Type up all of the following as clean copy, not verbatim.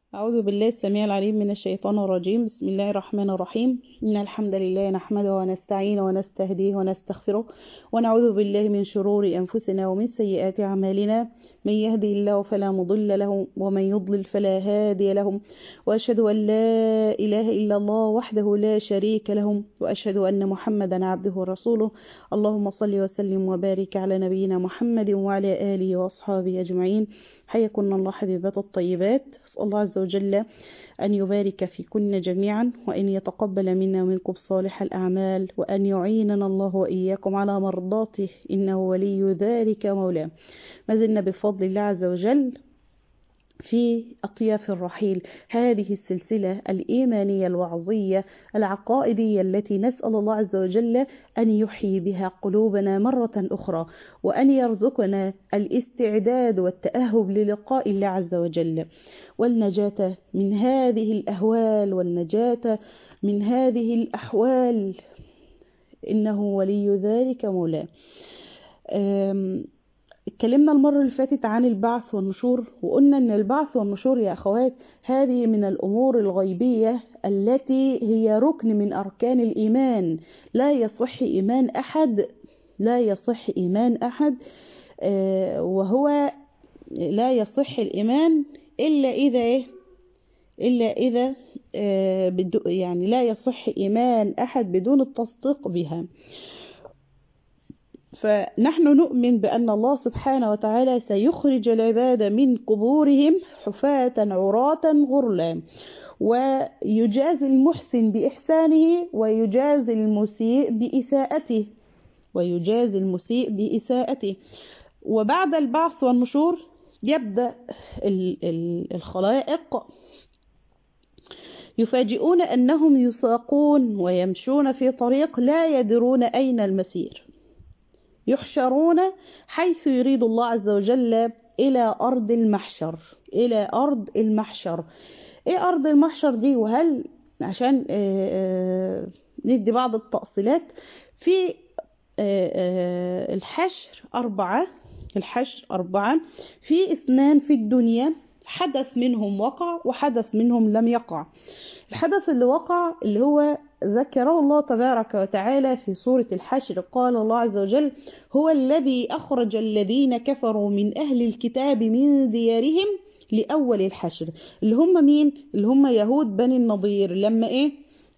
أعوذ بالله السميع العليم من الشيطان الرجيم. بسم الله الرحمن الرحيم. إن الحمد لله نحمده ونستعينه ونستهديه ونستغفره ونعوذ بالله من شرور أنفسنا ومن سيئات أعمالنا. من يهدي الله فلا مضل له ومن يضلل فلا هادي له، وأشهد أن لا إله إلا الله وحده لا شريك له، وأشهد أن محمدا عبده ورسوله. اللهم صل وسلم وبارك على نبينا محمد وعلى آله وأصحابه أجمعين. حياكن الله حبيبات الطيبات. أسأل الله عز وجل أن يبارك فيكن جميعا، وأن يتقبل منا ومنكم صالح الأعمال، وأن يعيننا الله وإياكم على مرضاته، إنه ولي ذلك مولاه. ما زلنا بفضل الله عز وجل في أطياف الرحيل، هذه السلسلة الإيمانية الوعظية العقائدية التي نسأل الله عز وجل أن يحيي بها قلوبنا مرة أخرى، وأن يرزقنا الاستعداد والتأهب للقاء الله عز وجل، والنجاة من هذه الأهوال والنجاة من هذه الأحوال، إنه ولي ذلك مولاه. اتكلمنا المرة اللي فاتت عن البعث والنشور، وقلنا ان البعث والنشور يا اخوات هذه من الامور الغيبية التي هي ركن من اركان الايمان. لا يصح ايمان احد، لا يصح ايمان احد، وهو لا يصح الايمان الا اذا ايه، الا اذا يعني لا يصح ايمان احد بدون التصديق بها. فنحن نؤمن بأن الله سبحانه وتعالى سيخرج العباد من قبورهم حفاة عراة غرلا، ويجازي المحسن بإحسانه ويجازي المسيء بإساءته، ويجازي المسيء بإساءته. وبعد البعث والنشور يبدأ الخلائق يفاجئون أنهم يساقون ويمشون في طريق لا يدرون أين المسير، يحشرون حيث يريد الله عز وجل إلى أرض المحشر. إلى أرض المحشر. إيه أرض المحشر دي؟ وهل عشان ندي بعض التأصيلات في الحشر أربعة. الحشر أربعة، في اثنان في الدنيا حدث منهم وقع وحدث منهم لم يقع. الحدث اللي وقع اللي هو ذكره الله تبارك وتعالى في سورة الحشر، قال الله عز وجل: هو الذي أخرج الذين كفروا من أهل الكتاب من ديارهم لأول الحشر. اللي هم مين؟ اللي هم يهود بني النضير. لما إيه؟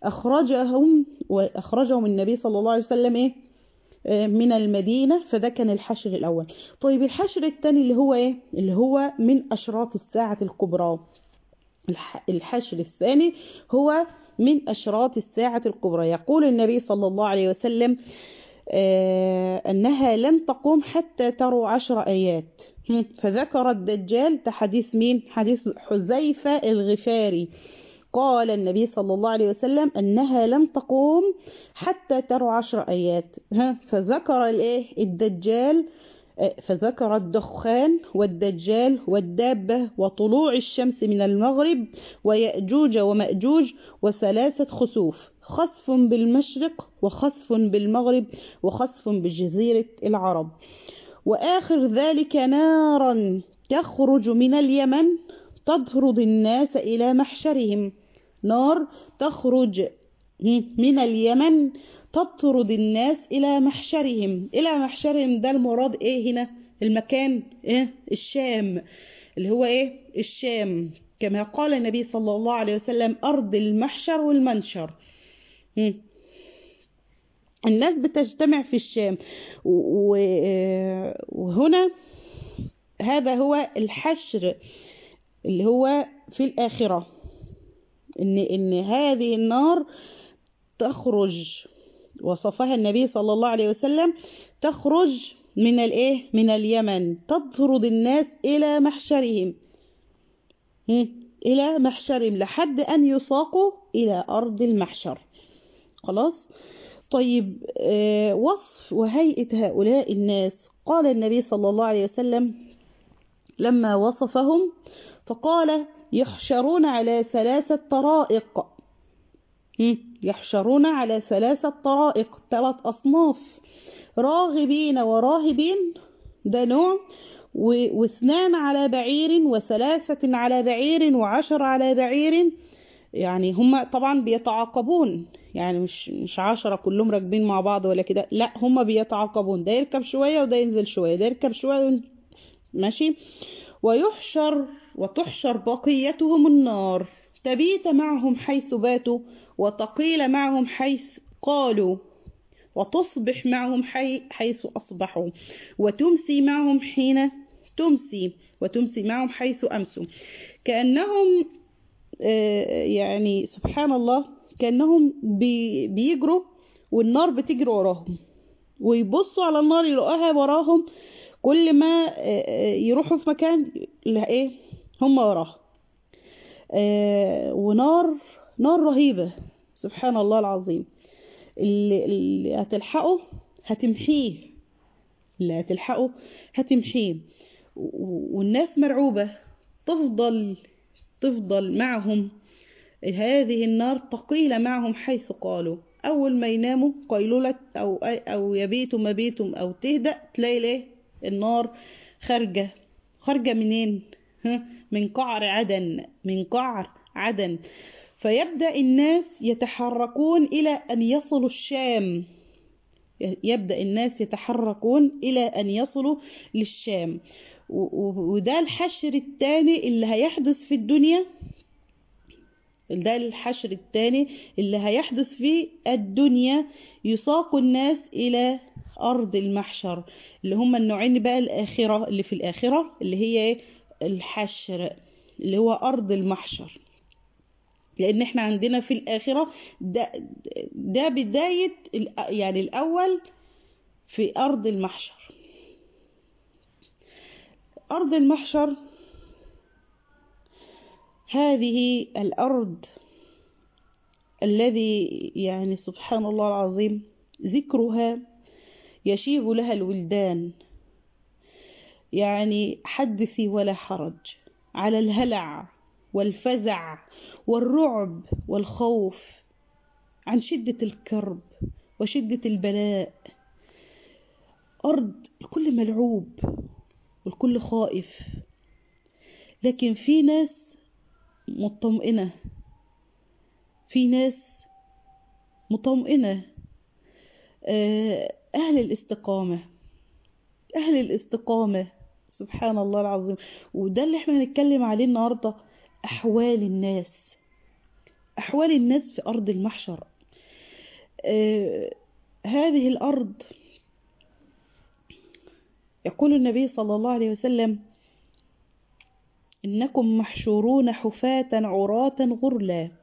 أخرجهم النبي صلى الله عليه وسلم إيه؟ من المدينة. فده كان الحشر الأول. طيب الحشر الثاني اللي هو إيه؟ اللي هو من أشراط الساعة الكبرى. الحشر الثاني هو من أشراط الساعة الكبرى. يقول النبي صلى الله عليه وسلم أنها لن تقوم حتى تروا 10 آيات. فذكر الدجال. حديث مين؟ حديث حذيفة الغفاري. قال النبي صلى الله عليه وسلم أنها لن تقوم حتى تروا 10 آيات. فذكر الدجال، فذكر الدخان والدجال والدابة وطلوع الشمس من المغرب ويأجوج ومأجوج وثلاثة خسوف، خسف بالمشرق وخسف بالمغرب وخسف بجزيرة العرب. وآخر ذلك نارا تخرج من اليمن تطرد الناس إلى محشرهم. نار تخرج من اليمن تطرد الناس إلى محشرهم. إلى محشرهم ده المراد إيه هنا؟ المكان إيه؟ الشام، اللي هو إيه؟ الشام، كما قال النبي صلى الله عليه وسلم: أرض المحشر والمنشر. الناس بتجتمع في الشام. وهنا هذا هو الحشر اللي هو في الآخرة، إن هذه النار تخرج، وصفها النبي صلى الله عليه وسلم، تخرج من من اليمن تطرد الناس إلى محشرهم، إلى محشرهم لحد أن يساقوا إلى أرض المحشر. خلاص. طيب وصف وهيئة هؤلاء الناس. قال النبي صلى الله عليه وسلم لما وصفهم فقال: يحشرون على 3 طرائق. يحشرون على 3 طرائق، 3 أصناف: راغبين وراهبين، ده نوع، واثنان على بعير وثلاثة على بعير وعشر على بعير. يعني هم طبعا بيتعاقبون، يعني مش 10 كلهم راكبين مع بعض ولا كده، لا هم بيتعاقبون، ده يركب شوية وده ينزل شوية، ده يركب شوية ماشي. وتحشر بقيتهم النار، تبيت معهم حيث باتوا، وتقيل معهم حيث قالوا، وتصبح معهم حيث أصبحوا، وتمسي معهم حين تمسي، وتمسي معهم حيث أمسوا. كأنهم يعني سبحان الله، كأنهم بيجروا والنار بتجري وراهم، ويبصوا على النار يلاقوها وراهم، كل ما يروحوا في مكان ايه هم وراها. نار رهيبة سبحان الله العظيم. اللي هتلحقه هتمحيه، اللي هتلحقه هتمحيه. والناس مرعوبة، تفضل معهم هذه النار تقيل معهم حيث قالوا. أول ما يناموا قيلولة أو يبيتوا مبيتهم أو تهدأ، تلاقي الايه النار خارجة منين؟ من قعر عدن. فيبدأ الناس يتحركون إلى أن يصلوا الشام، للشام. وده الحشر الثاني اللي هيحدث في الدنيا، في الدنيا. يساق الناس إلى أرض المحشر، اللي هم النوعين بقى الآخرة، اللي في الآخرة اللي هي الحشر، اللي هو أرض المحشر. لأن احنا عندنا في الآخرة ده بداية يعني الأول في أرض المحشر. أرض المحشر هذه الأرض الذي يعني سبحان الله العظيم ذكرها يشيب لها الولدان. يعني حدثي ولا حرج على الهلع والفزع والرعب والخوف عن شدة الكرب وشدة البلاء. أرض الكل ملعوب والكل خائف، لكن في ناس مطمئنة، أهل الاستقامة سبحان الله العظيم. وده اللي احنا هنتكلم عليه النهاردة، أحوال الناس في أرض المحشر. هذه الأرض يقول النبي صلى الله عليه وسلم: إنكم محشورون حفاة عراة غرلا.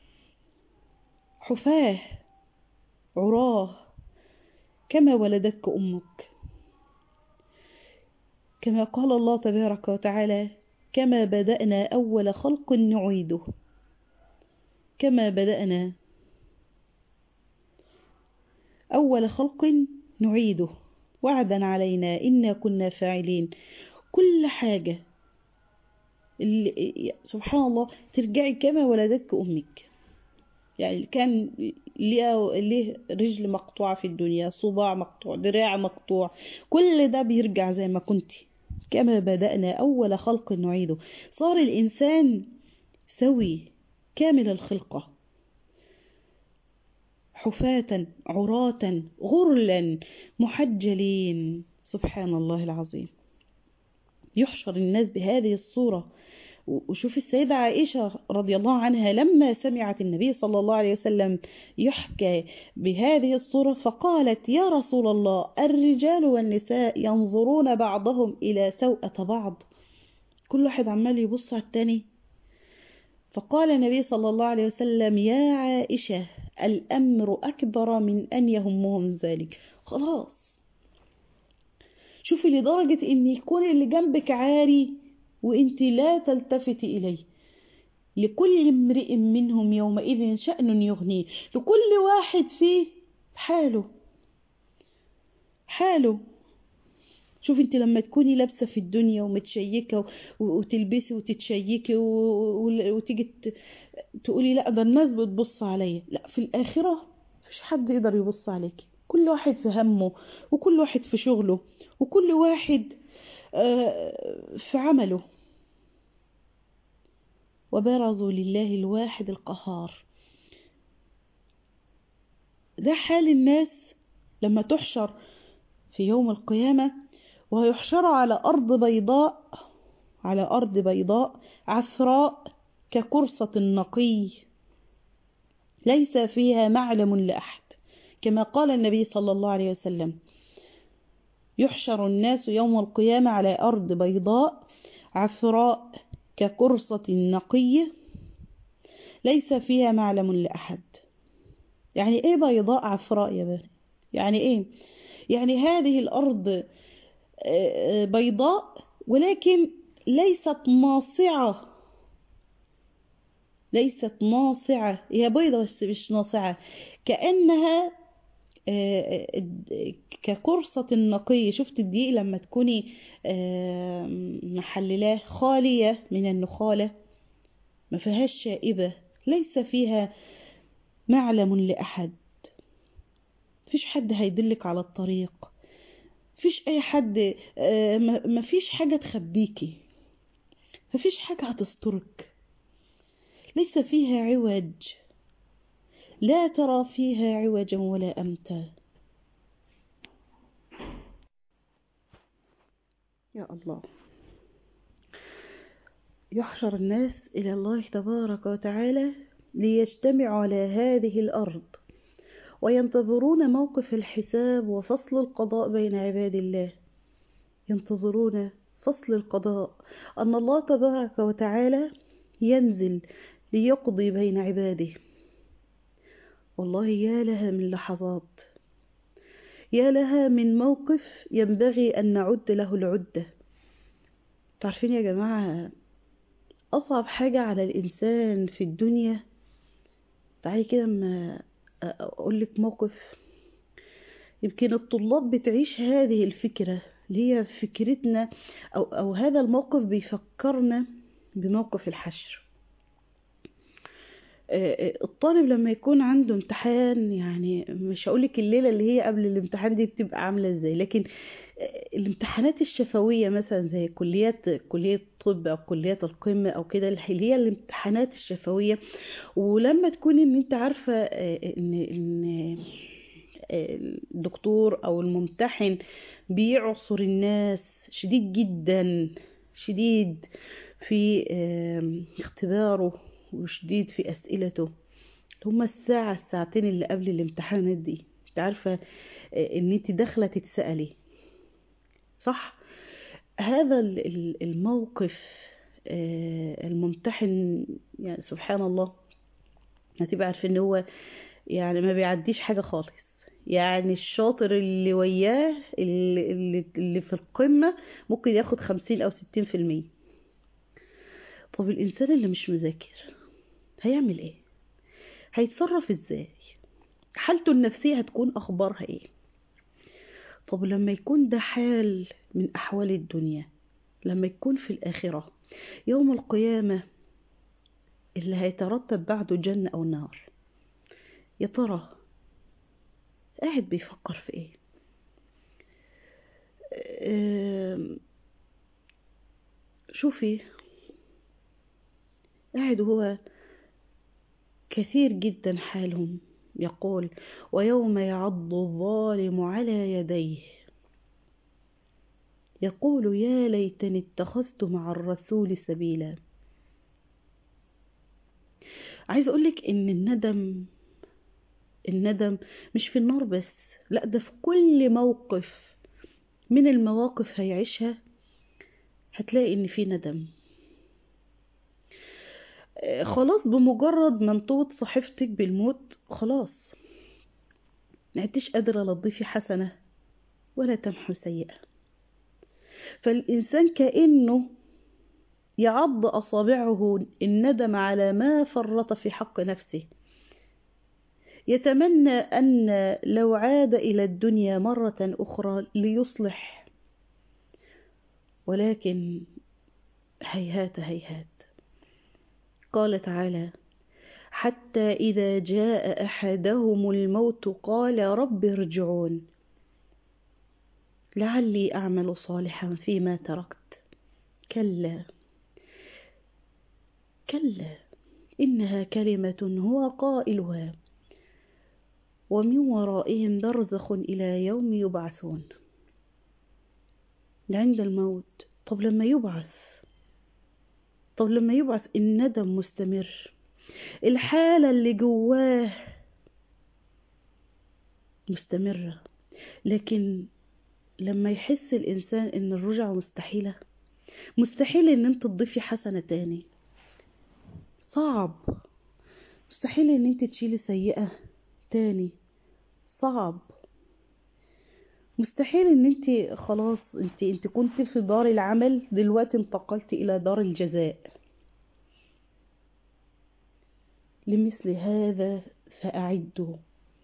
حفاة عراه كما ولدتك أمك، كما قال الله تبارك وتعالى: كما بدأنا أول خلق نعيده. كما بدأنا أول خلق نعيده وعدا علينا إنا كنا فاعلين. كل حاجة سبحان الله ترجعي كما ولدتك أمك. يعني كان ليه رجل مقطوعة في الدنيا، صباع مقطوع، دراع مقطوع، كل ده بيرجع زي ما كنتي. كما بدأنا أول خلق نعيده. صار الإنسان سوي كامل الخلقة، حفاة عراة غرلا محجلين. سبحان الله العظيم. يحشر الناس بهذه الصورة. وشوف السيدة عائشة رضي الله عنها لما سمعت النبي صلى الله عليه وسلم يحكى بهذه الصورة فقالت: يا رسول الله، الرجال والنساء ينظرون بعضهم إلى سوءة بعض، كل واحد عمال يبص على التاني. فقال النبي صلى الله عليه وسلم: يا عائشة، الأمر أكبر من أن يهمهم ذلك. خلاص، شوفي لدرجة إن يكون اللي جنبك عاري وإنت لا تلتفتي إليه. لكل امرئ منهم يومئذ شأن يغنيه. لكل واحد فيه حاله. شوف انت لما تكوني لابسة في الدنيا ومتشيكة وتلبسي وتتشيكي وتيجي تقولي لا ده الناس بتبص عليا، لا، في الآخرة مفيش حد يقدر يبص عليك. كل واحد في همه، وكل واحد في شغله، وكل واحد في عمله، وبرزوا لله الواحد القهار. ده حال الناس لما تحشر في يوم القيامة، ويحشروا على أرض بيضاء، على أرض بيضاء عفراء كقرصة النقي، ليس فيها معلم لأحد، كما قال النبي صلى الله عليه وسلم: يحشر الناس يوم القيامة على أرض بيضاء عفراء كقرصة النقي، ليس فيها معلم لأحد. يعني إيه بيضاء عفراء يا بني؟ يعني إيه؟ يعني هذه الأرض بيضاء ولكن ليست ناصعة، ليست ناصعة، هي بيضة بس مش ناصعة، كأنها كقرصة النقي. شفت الدقيق لما تكوني محللاه، خالية من النخالة، ما فيهاش شائبة، ليس فيها معلم لأحد، مفيش حد هيدلك على الطريق، مفيش أي حد، مفيش حاجة تخبيكي، مفيش حاجة هتسترك، ليس فيها عوج، لا ترى فيها عوجا ولا أمتا. يا الله. يحشر الناس إلى الله تبارك وتعالى ليجتمعوا على هذه الأرض، وينتظرون موقف الحساب وفصل القضاء بين عباد الله، ينتظرون فصل القضاء، أن الله تبارك وتعالى ينزل ليقضي بين عباده. والله يا لها من لحظات، يا لها من موقف ينبغي أن نعد له العدة. تعرفين يا جماعة أصعب حاجة على الإنسان في الدنيا، تعالي كده ما أقولك موقف. يمكن الطلاب بتعيش هذه الفكرة اللي هي فكرتنا، أو هذا الموقف بيفكرنا بموقف الحشر. الطالب لما يكون عنده امتحان، يعني مش هقولك الليلة اللي هي قبل الامتحان دي بتبقى عاملة ازاي، لكن الامتحانات الشفوية مثلا زي كلية طب أو كليات القمة أو كده، اللي هي الامتحانات الشفوية، ولما تكون ان انت عارفة ان الدكتور او الممتحن بيعصر الناس شديد جدا، شديد في اختباره وشديد في اسئلته، هما الساعتين اللي قبل الامتحانات دي، انت عارفة ان انت داخلة تتسألي صح. هذا الموقف، الممتحن يعني سبحان الله هتبقى عارفة ان هو يعني ما بيعديش حاجة خالص، يعني الشاطر اللي وياه اللي في القمة ممكن ياخد 50 أو 60%. طب الإنسان اللي مش مذاكر هيعمل إيه؟ هيتصرف إزاي؟ حالته النفسية هتكون أخبارها إيه؟ طب لما يكون ده حال من أحوال الدنيا، لما يكون في الآخرة يوم القيامة اللي هيترتب بعده جنة أو نار، يا ترى قاعد بيفكر في إيه؟ شوفي، قاعد هو كثير جدا حالهم يقول: ويوم يعض الظالم على يديه يقول يا ليتني اتخذت مع الرسول سبيلا. عايز أقولك إن الندم مش في النار بس، لا ده في كل موقف من المواقف هيعيشها هتلاقي إن في ندم. خلاص بمجرد ما انطوت صحيفتك بالموت خلاص نعتش قادرة لا تضيفي حسنة ولا تمحو سيئة، فالإنسان كأنه يعض أصابعه الندم على ما فرط في حق نفسه، يتمنى أن لو عاد إلى الدنيا مرة أخرى ليصلح، ولكن هيهات هيهات. قال تعالى: حتى إذا جاء أحدهم الموت قال رب ارجعون. لعلي أعمل صالحا فيما تركت. كلا كلا إنها كلمة هو قائلها ومن ورائهم برزخ إلى يوم يبعثون. عند الموت. طب لما يبعث الندم مستمر، الحالة اللي جواه مستمرة، لكن لما يحس الإنسان إن الرجعة مستحيلة، مستحيل إن انت تضيفي حسنة تاني، صعب. مستحيل إن انت تشيلي سيئة تاني، صعب. مستحيل ان انت خلاص، انت كنت في دار العمل، دلوقتي انتقلت الى دار الجزاء. لمثل هذا فأعدوا،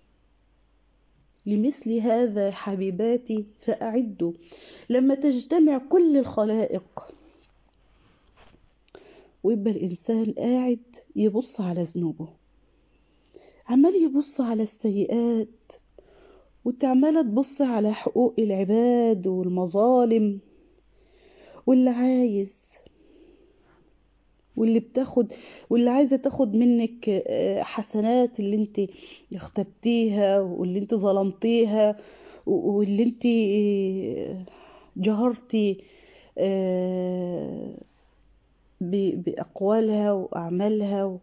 لمثل هذا حبيباتي فأعدوا. لما تجتمع كل الخلائق ويبقى الإنسان قاعد يبص على ذنوبه، عمال يبص على السيئات، وتعمل تبص على حقوق العباد والمظالم، واللي عايز واللي بتاخد واللي عايزة تاخد منك حسنات اللي انت اختبتيها واللي انت ظلمتيها واللي انت جهرتي بأقوالها وأعمالها.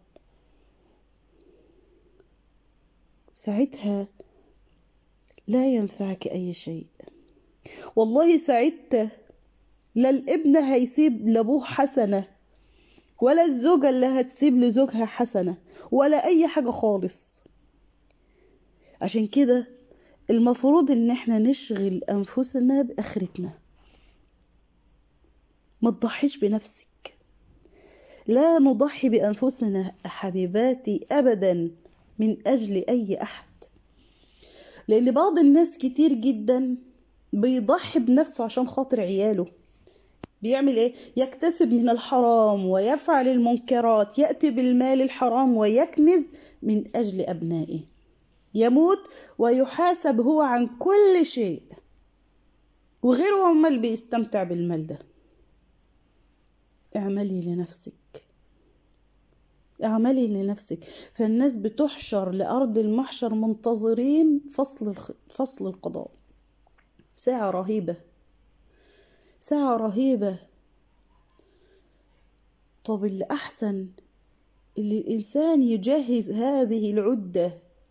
ساعتها لا ينفعك أي شيء والله. ساعتها لا الابن هيسيب لأبوه حسنة، ولا الزوجة اللي هتسيب لزوجها حسنة، ولا أي حاجة خالص. عشان كده المفروض ان احنا نشغل أنفسنا بآخرتنا. ما تضحيش بنفسك، لا نضحي بأنفسنا حبيباتي أبدا من أجل أي أحد. لأن بعض الناس كتير جدا بيضحي بنفسه عشان خاطر عياله. بيعمل ايه؟ يكتسب من الحرام ويفعل المنكرات، يأتي بالمال الحرام ويكنز من أجل أبنائه. يموت ويحاسب هو عن كل شيء، وغيره هم اللي بيستمتع بالمال ده. اعملي لنفسك، اعملي لنفسك. فالناس بتحشر لأرض المحشر منتظرين فصل القضاء. ساعة رهيبة، ساعة رهيبة. طب اللي أحسن اللي الإنسان يجهز هذه العدة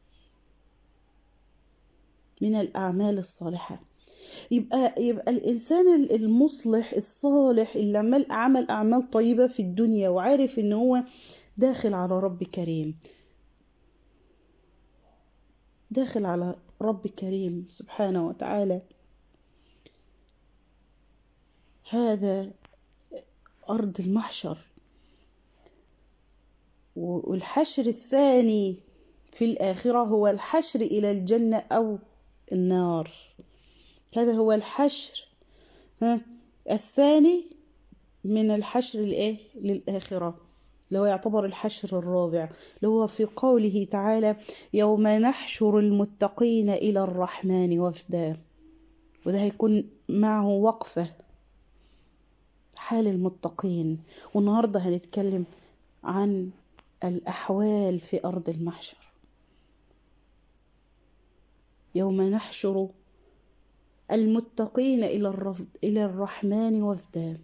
من الأعمال الصالحة. يبقى الإنسان المصلح الصالح اللي عمل أعمال طيبة في الدنيا، وعارف إن هو داخل على رب كريم، داخل على رب كريم سبحانه وتعالى. هذا أرض المحشر. والحشر الثاني في الآخرة هو الحشر إلى الجنة أو النار. هذا هو الحشر الثاني من الحشر للآخرة، اللي هو يعتبر الحشر الرابع، اللي هو في قوله تعالى: يوم نحشر المتقين إلى الرحمن وفدا. وده هيكون معه وقفة حال المتقين. والنهاردة هنتكلم عن الأحوال في أرض المحشر. يوم نحشر المتقين إلى الرحمن وفدا.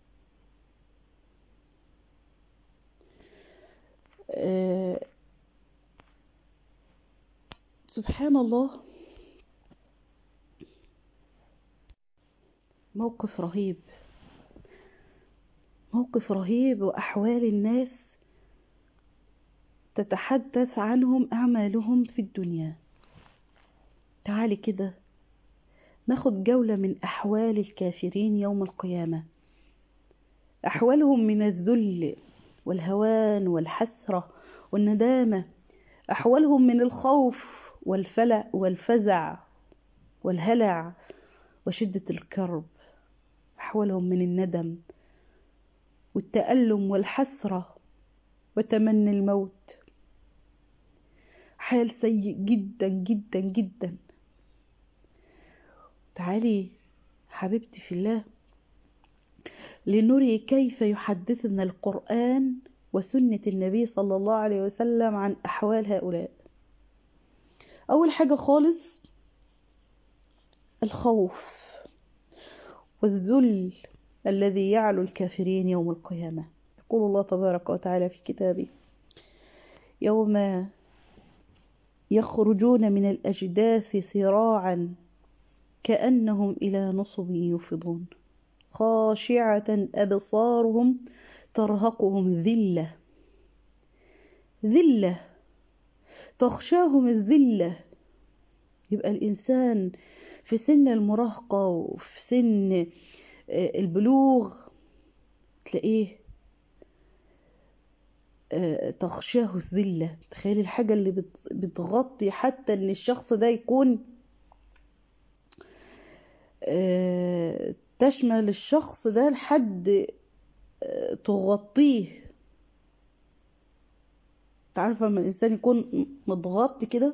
سبحان الله، موقف رهيب، موقف رهيب. وأحوال الناس تتحدث عنهم أعمالهم في الدنيا. تعالي كده ناخد جولة من أحوال الكافرين يوم القيامة. أحوالهم من الذل والهوان والحسرة والندامة، أحوالهم من الخوف والفزع والهلع وشدة الكرب، أحوالهم من الندم والتألم والحسرة وتمني الموت. حال سيء جدا جدا جدا. تعالي حبيبتي في الله، لنري كيف يحدثنا القرآن وسنة النبي صلى الله عليه وسلم عن أحوال هؤلاء. أول حاجة خالص الخوف والذل الذي يعلو الكافرين يوم القيامة. يقول الله تبارك وتعالى في كتابه: يوم يخرجون من الأجداث سراعا كأنهم إلى نصب يوفضون خاشعة أبصارهم ترهقهم ذلة، ذلة تغشاهم الذلة. يبقى الإنسان في سن المراهقة وفي سن البلوغ تلاقيه تغشاه الذلة. تخيل الحاجة اللي بتغطي حتى ان الشخص ده يكون تشمل الشخص ده لحد تغطيه. تعرف لما الإنسان يكون متغطي كده،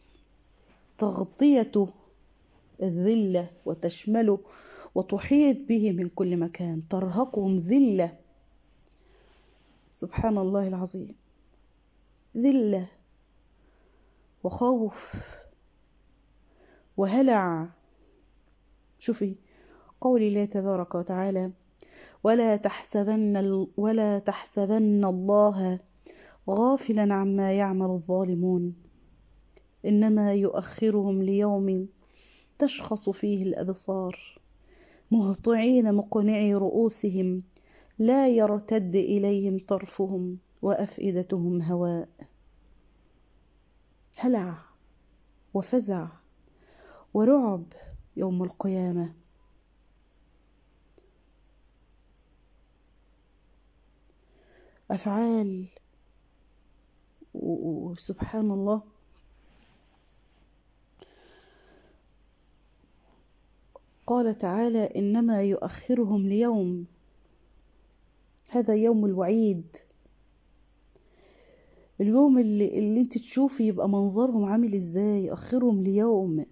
تغطيته الذلة وتشمله وتحيط به من كل مكان، ترهقهم ذلة. سبحان الله العظيم، ذلة وخوف وهلع. شوفي قول الله تبارك وتعالى: ولا تحسبن الله غافلا عما يعمل الظالمون إنما يؤخرهم ليوم تشخص فيه الأبصار مهطعين مقنعي رؤوسهم لا يرتد إليهم طرفهم وأفئدتهم هواء. هلع وفزع ورعب يوم القيامة. أفعال وسبحان الله. قال تعالى: إنما يؤخرهم ليوم، هذا يوم الوعيد، اليوم اللي انت تشوفي يبقى منظرهم عامل ازاي. يؤخرهم ليوم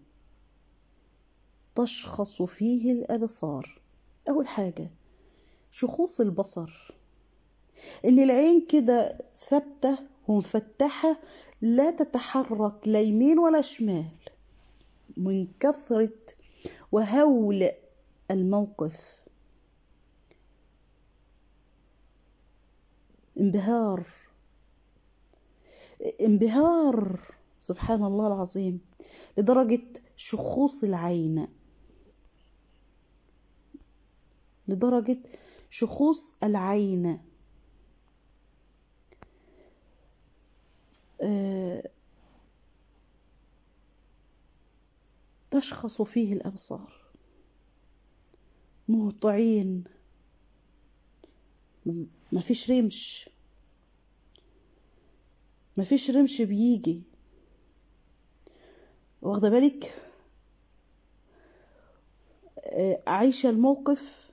تشخص فيه الأبصار. أول حاجة شخوص البصر، إن العين كده ثابتة ومفتحة لا تتحرك لا يمين ولا شمال من كثرة وهول الموقف. انبهار سبحان الله العظيم، لدرجة شخوص العين، لدرجة شخوص العين. تشخص فيه الأبصار مهطعين، مفيش رمش، مفيش رمش بيجي. واخده بالك؟ عايشة الموقف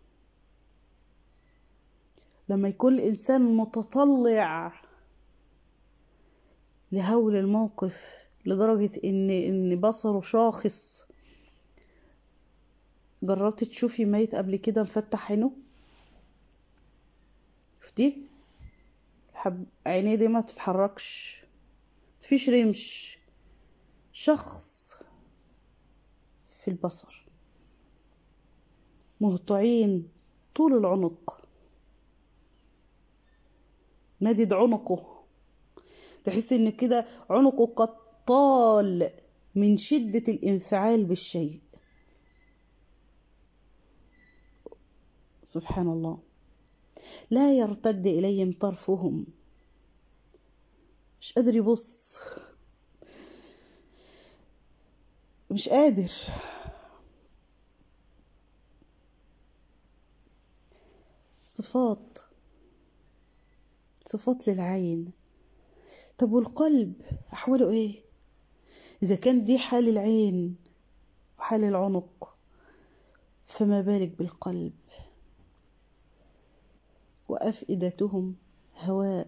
لما يكون الإنسان متطلع لهول الموقف لدرجة إن بصره شاخص. جربت تشوفي ميت قبل كده مفتح عينه؟ شفتيه؟ عينيه دي ما بتتحركش، مفيش رمش، شخص في البصر، مهطعين طول العنق، مادد عنقه، تحس ان كده عنقه قد طال من شدة الانفعال بالشيء. سبحان الله، لا يرتد إليهم طرفهم، مش قادر يبص، مش قادر. صفات للعين. طب والقلب أحواله إيه؟ إذا كان دي حال العين وحال العنق، فما بالك بالقلب. وأفئدتهم هواء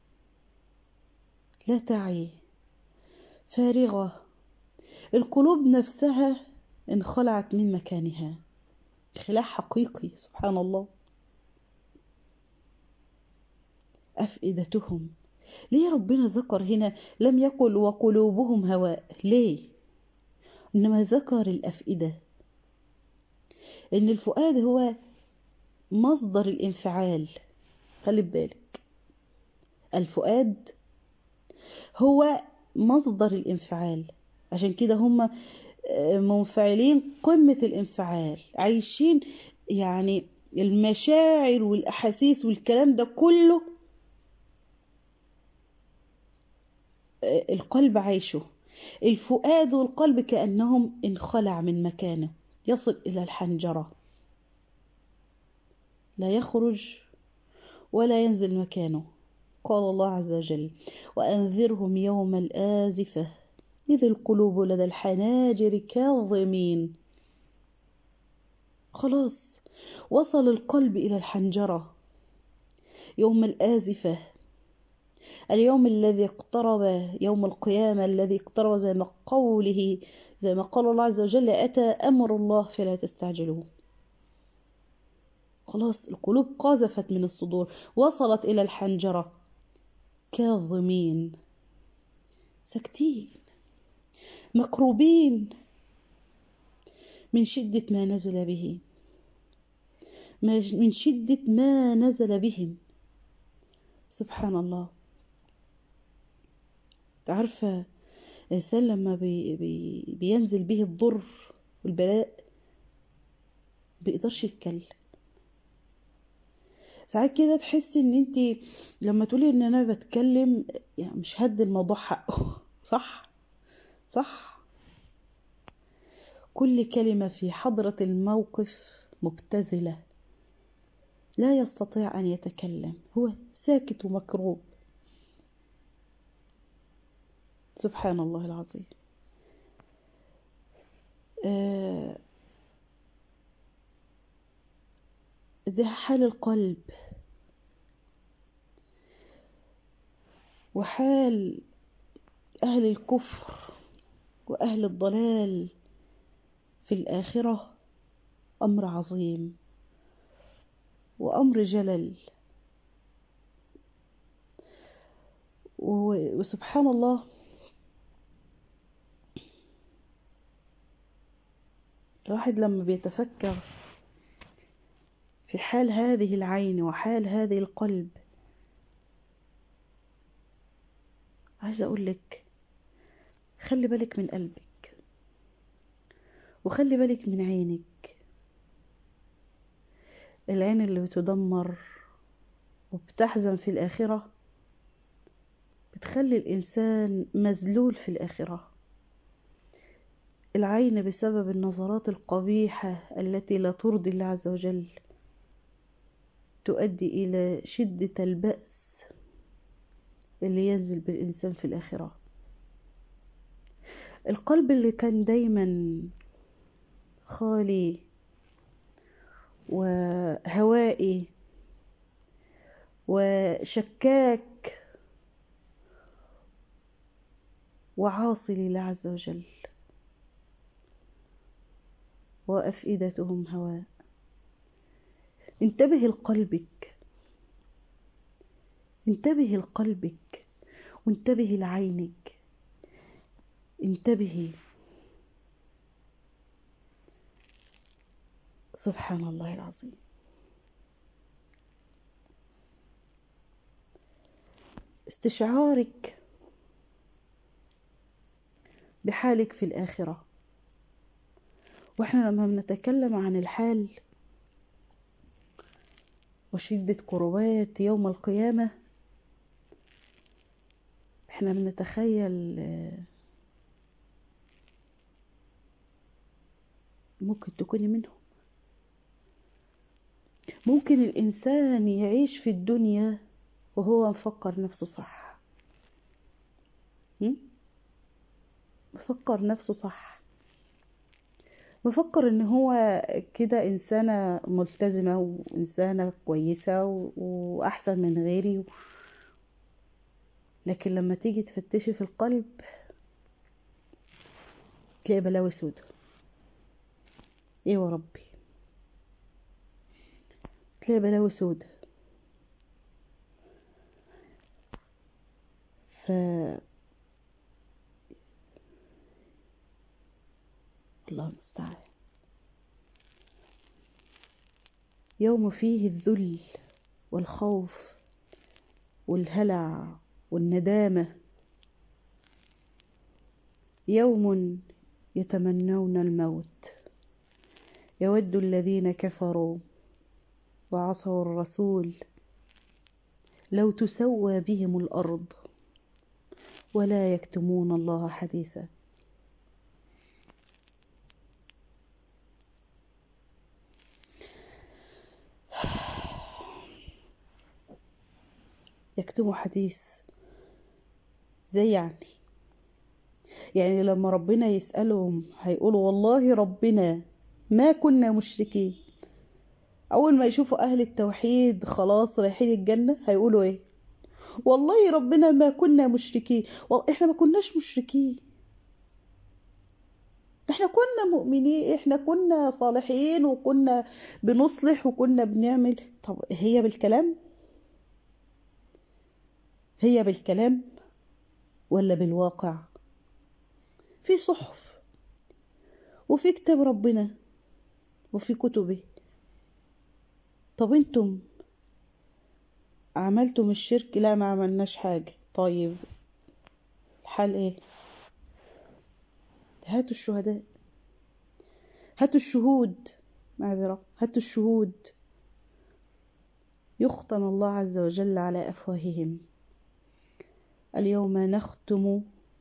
لا تعي، فارغة، القلوب نفسها انخلعت من مكانها. خلاع حقيقي سبحان الله. أفئدتهم، ليه ربنا ذكر هنا لم يقل وقلوبهم هواء؟ ليه؟ إنما ذكر الأفئدة، إن الفؤاد هو مصدر الانفعال. خلي بالك، الفؤاد هو مصدر الانفعال، عشان كده هم منفعلين قمة الانفعال، عايشين يعني المشاعر والأحاسيس والكلام ده كله القلب عايشه. الفؤاد والقلب كأنهم انخلع من مكانه، يصل إلى الحنجرة، لا يخرج ولا ينزل مكانه. قال الله عز وجل: وأنذرهم يوم الآزفة إذ القلوب لدى الحناجر كاظمين. خلاص وصل القلب إلى الحنجرة. يوم الآزفة، اليوم الذي اقترب، يوم القيامة الذي اقترب، زي ما قال الله عز وجل: أتى أمر الله فلا تستعجلوه. خلاص القلوب قاذفت من الصدور، وصلت إلى الحنجرة كاظمين، ساكتين مكروبين من شدة ما نزل به، من شدة ما نزل بهم. سبحان الله. تعرف الإنسان لما بينزل به الضر والبلاء بيقدرش يتكلم. ساعات كده تحس ان انت لما تقولي ان انا بتكلم يعني مش هدي الموضوع حقه. صح صح. كل كلمة في حضرة الموقف مبتذلة، لا يستطيع أن يتكلم، هو ساكت ومكروب. سبحان الله العظيم. ده حال القلب وحال أهل الكفر وأهل الضلال في الآخرة. أمر عظيم وأمر جلل. وسبحان الله، الواحد لما بيتفكر في حال هذه العين وحال هذه القلب، عايزة أقول لك خلي بالك من قلبك وخلي بالك من عينك. العين اللي بتدمر وبتحزن في الآخرة بتخلي الإنسان مذلول في الآخرة. العين بسبب النظرات القبيحة التي لا ترضي الله عز وجل تؤدي إلى شدة البأس اللي ينزل بالإنسان في الآخرة. القلب اللي كان دايما خالي وهوائي وشكاك وعاصي لله عز وجل، وأفئدتهم هواء. انتبه لقلبك، انتبه لقلبك وانتبه لعينك، انتبهي. سبحان الله العظيم. استشعارك بحالك في الآخرة. واحنا لما بنتكلم عن الحال وشدة كربات يوم القيامة احنا بنتخيل ممكن تكوني منهم. ممكن الإنسان يعيش في الدنيا وهو مفكر نفسه صح، مفكر نفسه صح، مفكر ان هو كده إنسانة ملتزمة وإنسانة كويسة وأحسن من غيري. لكن لما تيجي تفتشي في القلب تلاقي بلاوي سودة. ايه وربي. تلاقي بلاوي سودة. الله المستعان. يوم فيه الذل والخوف والهلع والندامة، يوم يتمنون الموت، يود الذين كفروا وعصوا الرسول لو تسوى بهم الأرض ولا يكتمون الله حديثا. يكتموا حديث زي يعني لما ربنا يسألهم هيقولوا والله ربنا ما كنا مشركين. أول ما يشوفوا أهل التوحيد خلاص رايحين الجنة هيقولوا إيه؟ والله ربنا ما كنا مشركين. إحنا ما كناش مشركين، إحنا كنا مؤمنين، إحنا كنا صالحين وكنا بنصلح وكنا بنعمل. طب هي بالكلام؟ هي بالكلام ولا بالواقع؟ في صحف وفي كتاب ربنا وفي كتبه. طب انتم عملتم الشرك؟ لا ما عملناش حاجة. طيب الحال ايه؟ هاتوا الشهداء، هاتوا الشهود، معذرة هاتوا الشهود. يختم الله عز وجل على أفواههم. اليوم نختم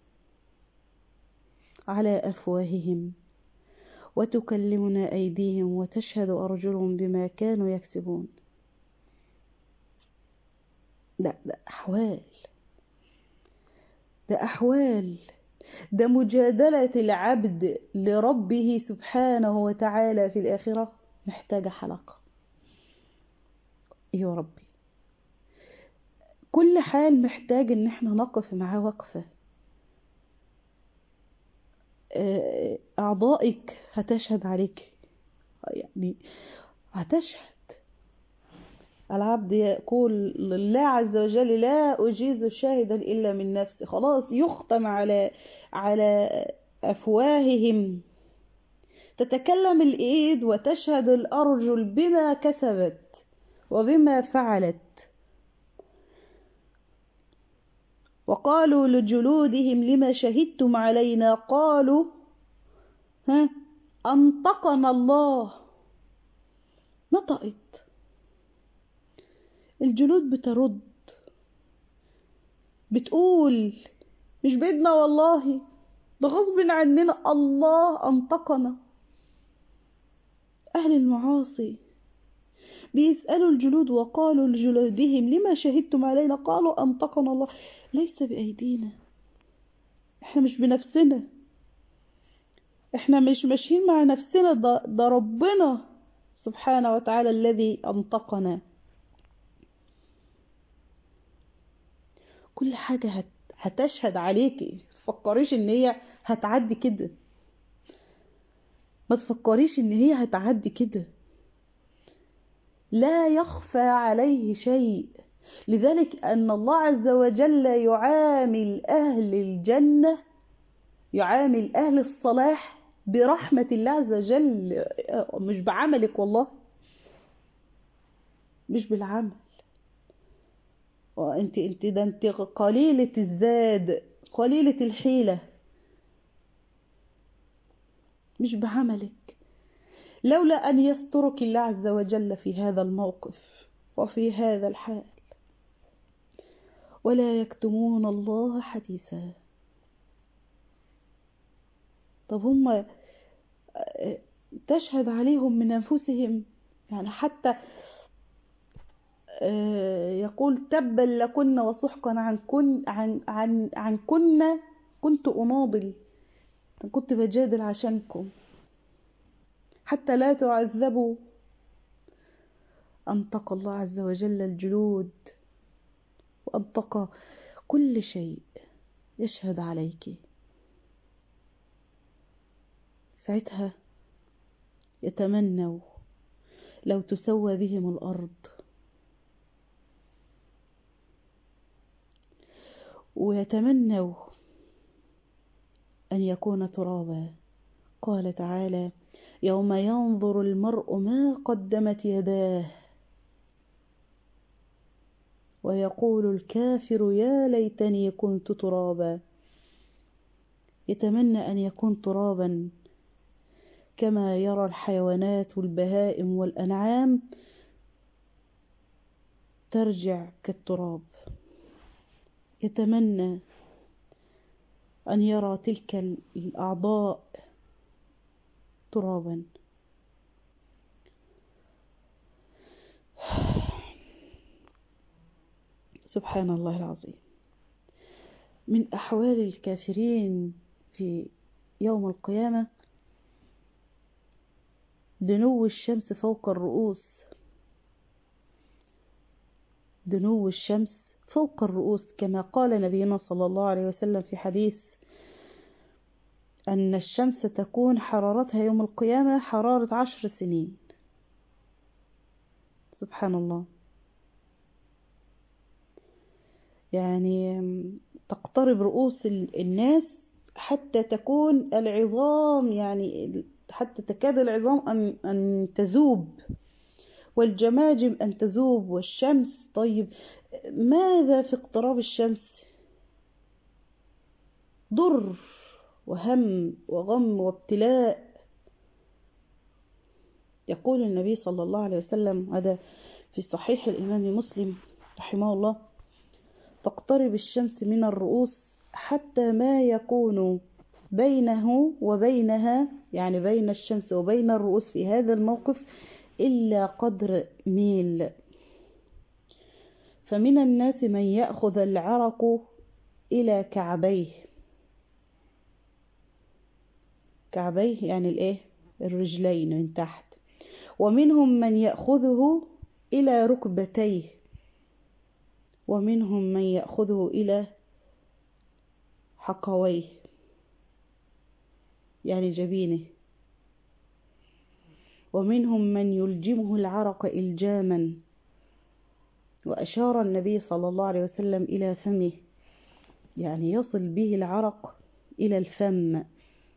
على أفواههم وتكلمنا أيديهم وتشهد أرجلهم بما كانوا يكسبون. ده أحوال، ده أحوال، ده مجادلة العبد لربه سبحانه وتعالى في الآخرة محتاجة حلقة. يا ربي كل حال محتاج ان احنا نقف معاه وقفة. أعضائك هتشهد عليك، يعني هتشهد. العبد يقول لله عز وجل لا أجيز شاهدا إلا من نفسي. خلاص يختم على أفواههم، تتكلم الإيد وتشهد الأرجل بما كسبت وبما فعلت. وقالوا لجلودهم لما شهدتم علينا قالوا أنطقنا الله. نطقت الجلود بترد، بتقول مش بيدنا والله، ده غصب عننا، الله أنطقنا. أهل المعاصي بيسألوا الجلود وقالوا لجلودهم لما شهدتم علينا قالوا أنطقنا الله. ليس بأيدينا، احنا مش بنفسنا، احنا مش ماشيين مع نفسنا، ده ربنا سبحانه وتعالى الذي أنطقنا. كل حاجة هتشهد عليكي. تفكريش ان هي هتعدي كده، ما تفكريش ان هي هتعدي كده. لا يخفى عليه شيء. لذلك أن الله عز وجل يعامل أهل الجنة، يعامل أهل الصلاح برحمة الله عز وجل، مش بعملك والله، مش بالعمل. انت ده انت قليلة الزاد قليلة الحيلة، مش بعملك. لولا أن يسترك الله عز وجل في هذا الموقف وفي هذا الحال. ولا يكتمون الله حديثا. طب هم تشهد عليهم من أنفسهم، يعني حتى يقول تبا لكن وسحقا عن كنا كنت أناضل، كنت بجادل عشانكم حتى لا تعذبوا. أنطق الله عز وجل الجلود وأنطق كل شيء يشهد عليك. ساعتها يتمنوا لو تسوى بهم الأرض. ويتمنوا أن يكون ترابا. قال تعالى: يوم ينظر المرء ما قدمت يداه ويقول الكافر يا ليتني كنت ترابا. يتمنى أن يكون ترابا كما يرى الحيوانات والبهائم والأنعام ترجع كالتراب. يتمنى أن يرى تلك الأعضاء ترابا. سبحان الله العظيم. من أحوال الكافرين في يوم القيامة دنو الشمس فوق الرؤوس. دنو الشمس فوق الرؤوس، كما قال نبينا صلى الله عليه وسلم في حديث أن الشمس تكون حرارتها يوم القيامة حرارة 10 سنين. سبحان الله. يعني تقترب رؤوس الناس حتى تكون العظام، يعني حتى تكاد العظام أن تذوب، والجماجم أن تذوب، والشمس. طيب ماذا في اقتراب الشمس؟ ضر وهم وغم وابتلاء. يقول النبي صلى الله عليه وسلم، هذا في صحيح الإمام مسلم رحمه الله: تقترب الشمس من الرؤوس حتى ما يكون بينه وبينها، يعني بين الشمس وبين الرؤوس في هذا الموقف، إلا قدر ميل. فمن الناس من يأخذ العرق إلى كعبيه. كعبيه يعني الإيه؟ الرجلين من تحت. ومنهم من يأخذه إلى ركبتيه، ومنهم من يأخذه إلى حقويه يعني جبينه. ومنهم من يلجمه العرق إلجاما. وأشار النبي صلى الله عليه وسلم إلى فمه، يعني يصل به العرق إلى الفم.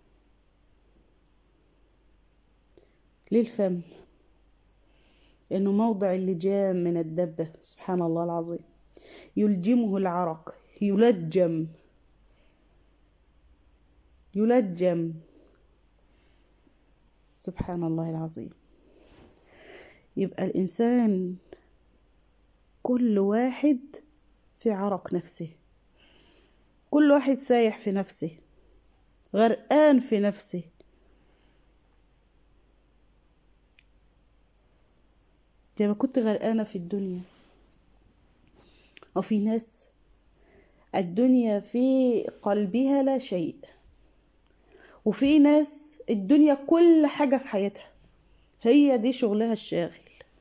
للفم لأنه موضع اللجام من الدبة. سبحان الله العظيم. يلجمه العرق، يلجم. يلجم. سبحان الله العظيم. يبقى الإنسان كل واحد في عرق نفسه، كل واحد سايح في نفسه، غرقان في نفسه. زي ما كنت غرقانة في الدنيا. وفي ناس الدنيا في قلبها لا شيء، وفي ناس الدنيا كل حاجة في حياتها هي دي شغلها الشاغل.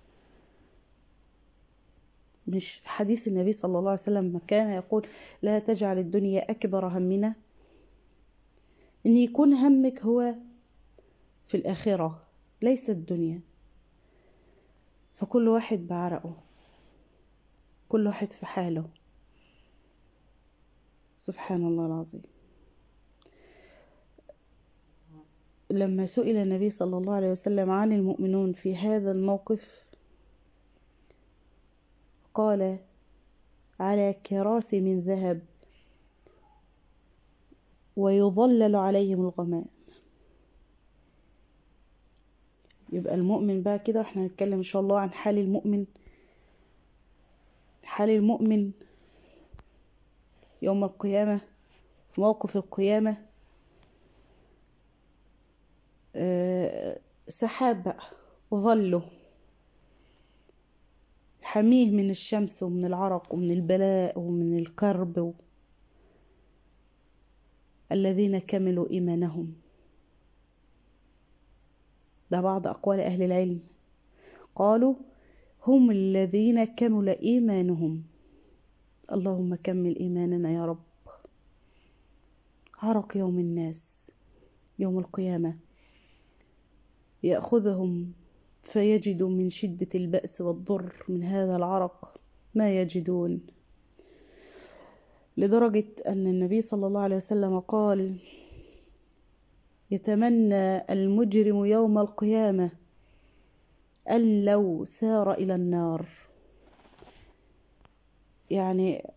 مش حديث النبي صلى الله عليه وسلم ما كان يقول: لا تجعل الدنيا أكبر همنا؟ إن يكون همك هو في الآخرة ليس الدنيا. فكل واحد بعرقه، كل واحد في حاله. سبحان الله العظيم. لما سئل النبي صلى الله عليه وسلم عن المؤمنون في هذا الموقف قال: على كراس من ذهب ويظلل عليهم الغمام. يبقى المؤمن بقى كده، احنا هنتكلم ان شاء الله عن حال المؤمن. حال المؤمن يوم القيامة، في موقف القيامة. سحاب بقى وظله حميه من الشمس ومن العرق ومن البلاء ومن الكرب. الذين كملوا إيمانهم. ده بعض أقوال أهل العلم، قالوا هم الذين كمل إيمانهم. اللهم كمل إيماننا يا رب. عرق يوم الناس يوم القيامة يأخذهم فيجدوا من شدة البأس والضر من هذا العرق ما يجدون، لدرجة أن النبي صلى الله عليه وسلم قال: يتمنى المجرم يوم القيامة أن لو سار إلى النار. يعني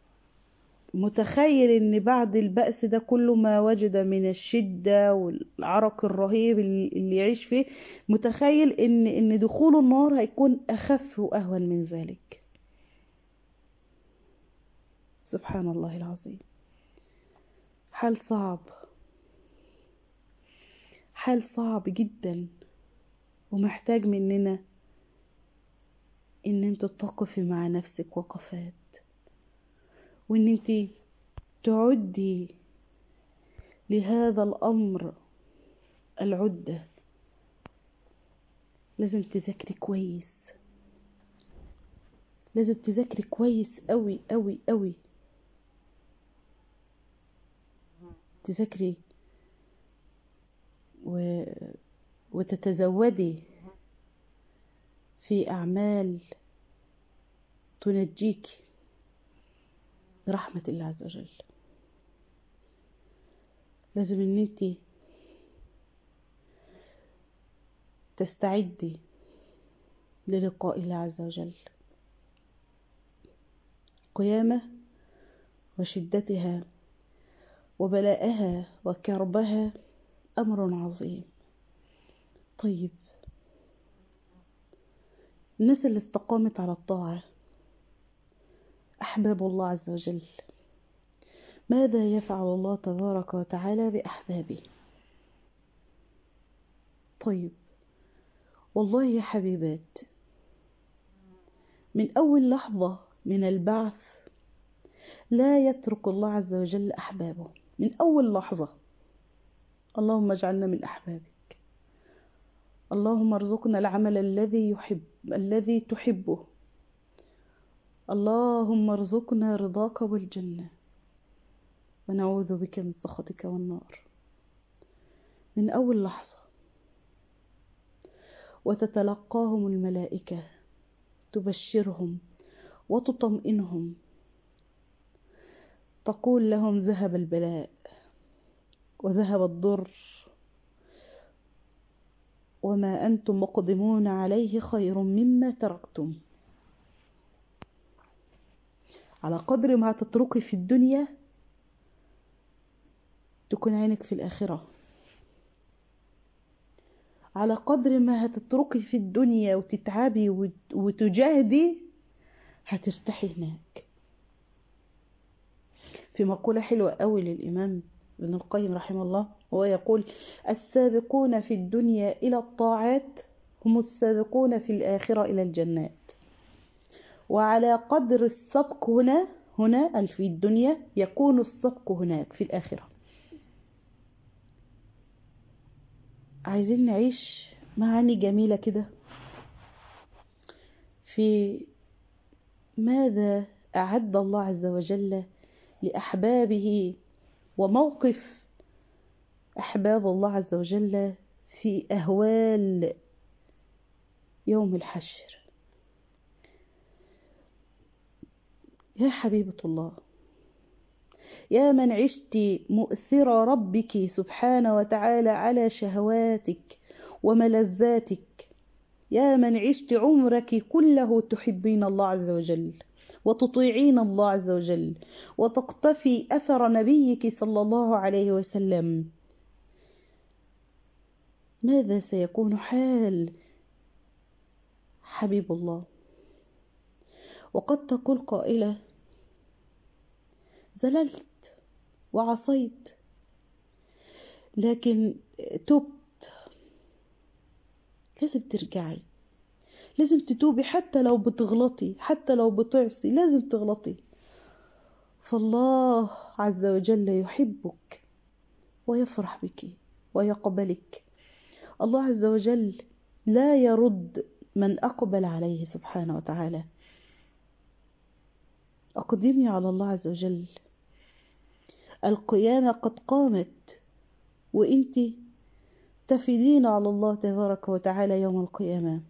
متخيل أن بعد البأس ده كله ما وجد من الشدة والعرق الرهيب اللي يعيش فيه، متخيل أن دخول النار هيكون أخف وأهون من ذلك. سبحان الله العظيم. حال صعب، حال صعب جدا، ومحتاج مننا ان انت تقفي مع نفسك وقفات، وان انت تعدي لهذا الامر العدة. لازم تذاكري كويس، لازم تذاكري كويس قوي قوي قوي، تذاكري وتتزودي في أعمال تنجيك برحمة الله عز وجل. لازم ان انت تستعدي للقاء الله عز وجل. قيامة وشدتها وبلاءها وكربها أمر عظيم. طيب، الناس اللي استقامت على الطاعة، أحباب الله عز وجل، ماذا يفعل الله تبارك وتعالى بأحبابه؟ طيب، والله يا حبيبات، من أول لحظة من البعث لا يترك الله عز وجل أحبابه، من أول لحظة. اللهم اجعلنا من أحبابك، اللهم ارزقنا العمل الذي تحبه، اللهم ارزقنا رضاك والجنة، ونعوذ بك من سخطك والنار. من أول لحظة، وتتلقاهم الملائكة تبشرهم وتطمئنهم، تقول لهم: ذهب البلاء وذهب الضر، وما أنتم مقدمون عليه خير مما تركتم. على قدر ما تتركي في الدنيا تكون عينك في الآخرة، على قدر ما هتتركي في الدنيا وتتعبي وتجاهدي هترتاحي هناك. في مقولة حلوة قوي للإمام ابن القيم رحمه الله، وهو يقول: السابقون في الدنيا إلى الطاعات هم السابقون في الآخرة إلى الجنات. وعلى قدر السبق هنا في الدنيا يكون السبق هناك في الآخرة. عايزين نعيش معاني جميلة كده في ماذا أعد الله عز وجل لأحبابه، وموقف أحباب الله عز وجل في أهوال يوم الحشر. يا حبيبة الله، يا من عشت مؤثر ربك سبحانه وتعالى على شهواتك وملذاتك، يا من عشت عمرك كله تحبين الله عز وجل وتطيعين الله عز وجل وتقتفي أثر نبيك صلى الله عليه وسلم، ماذا سيكون حال حبيب الله؟ وقد تقول قائلة: زللت وعصيت لكن تبت. لازم ترجعي، لازم تتوبي، حتى لو بتغلطي، حتى لو بتعصي لازم تغلطي، فالله عز وجل يحبك ويفرح بك ويقبلك. الله عز وجل لا يرد من أقبل عليه سبحانه وتعالى. أقدمي على الله عز وجل، القيامة قد قامت، وإنت تحتفلين على الله تبارك وتعالى يوم القيامة.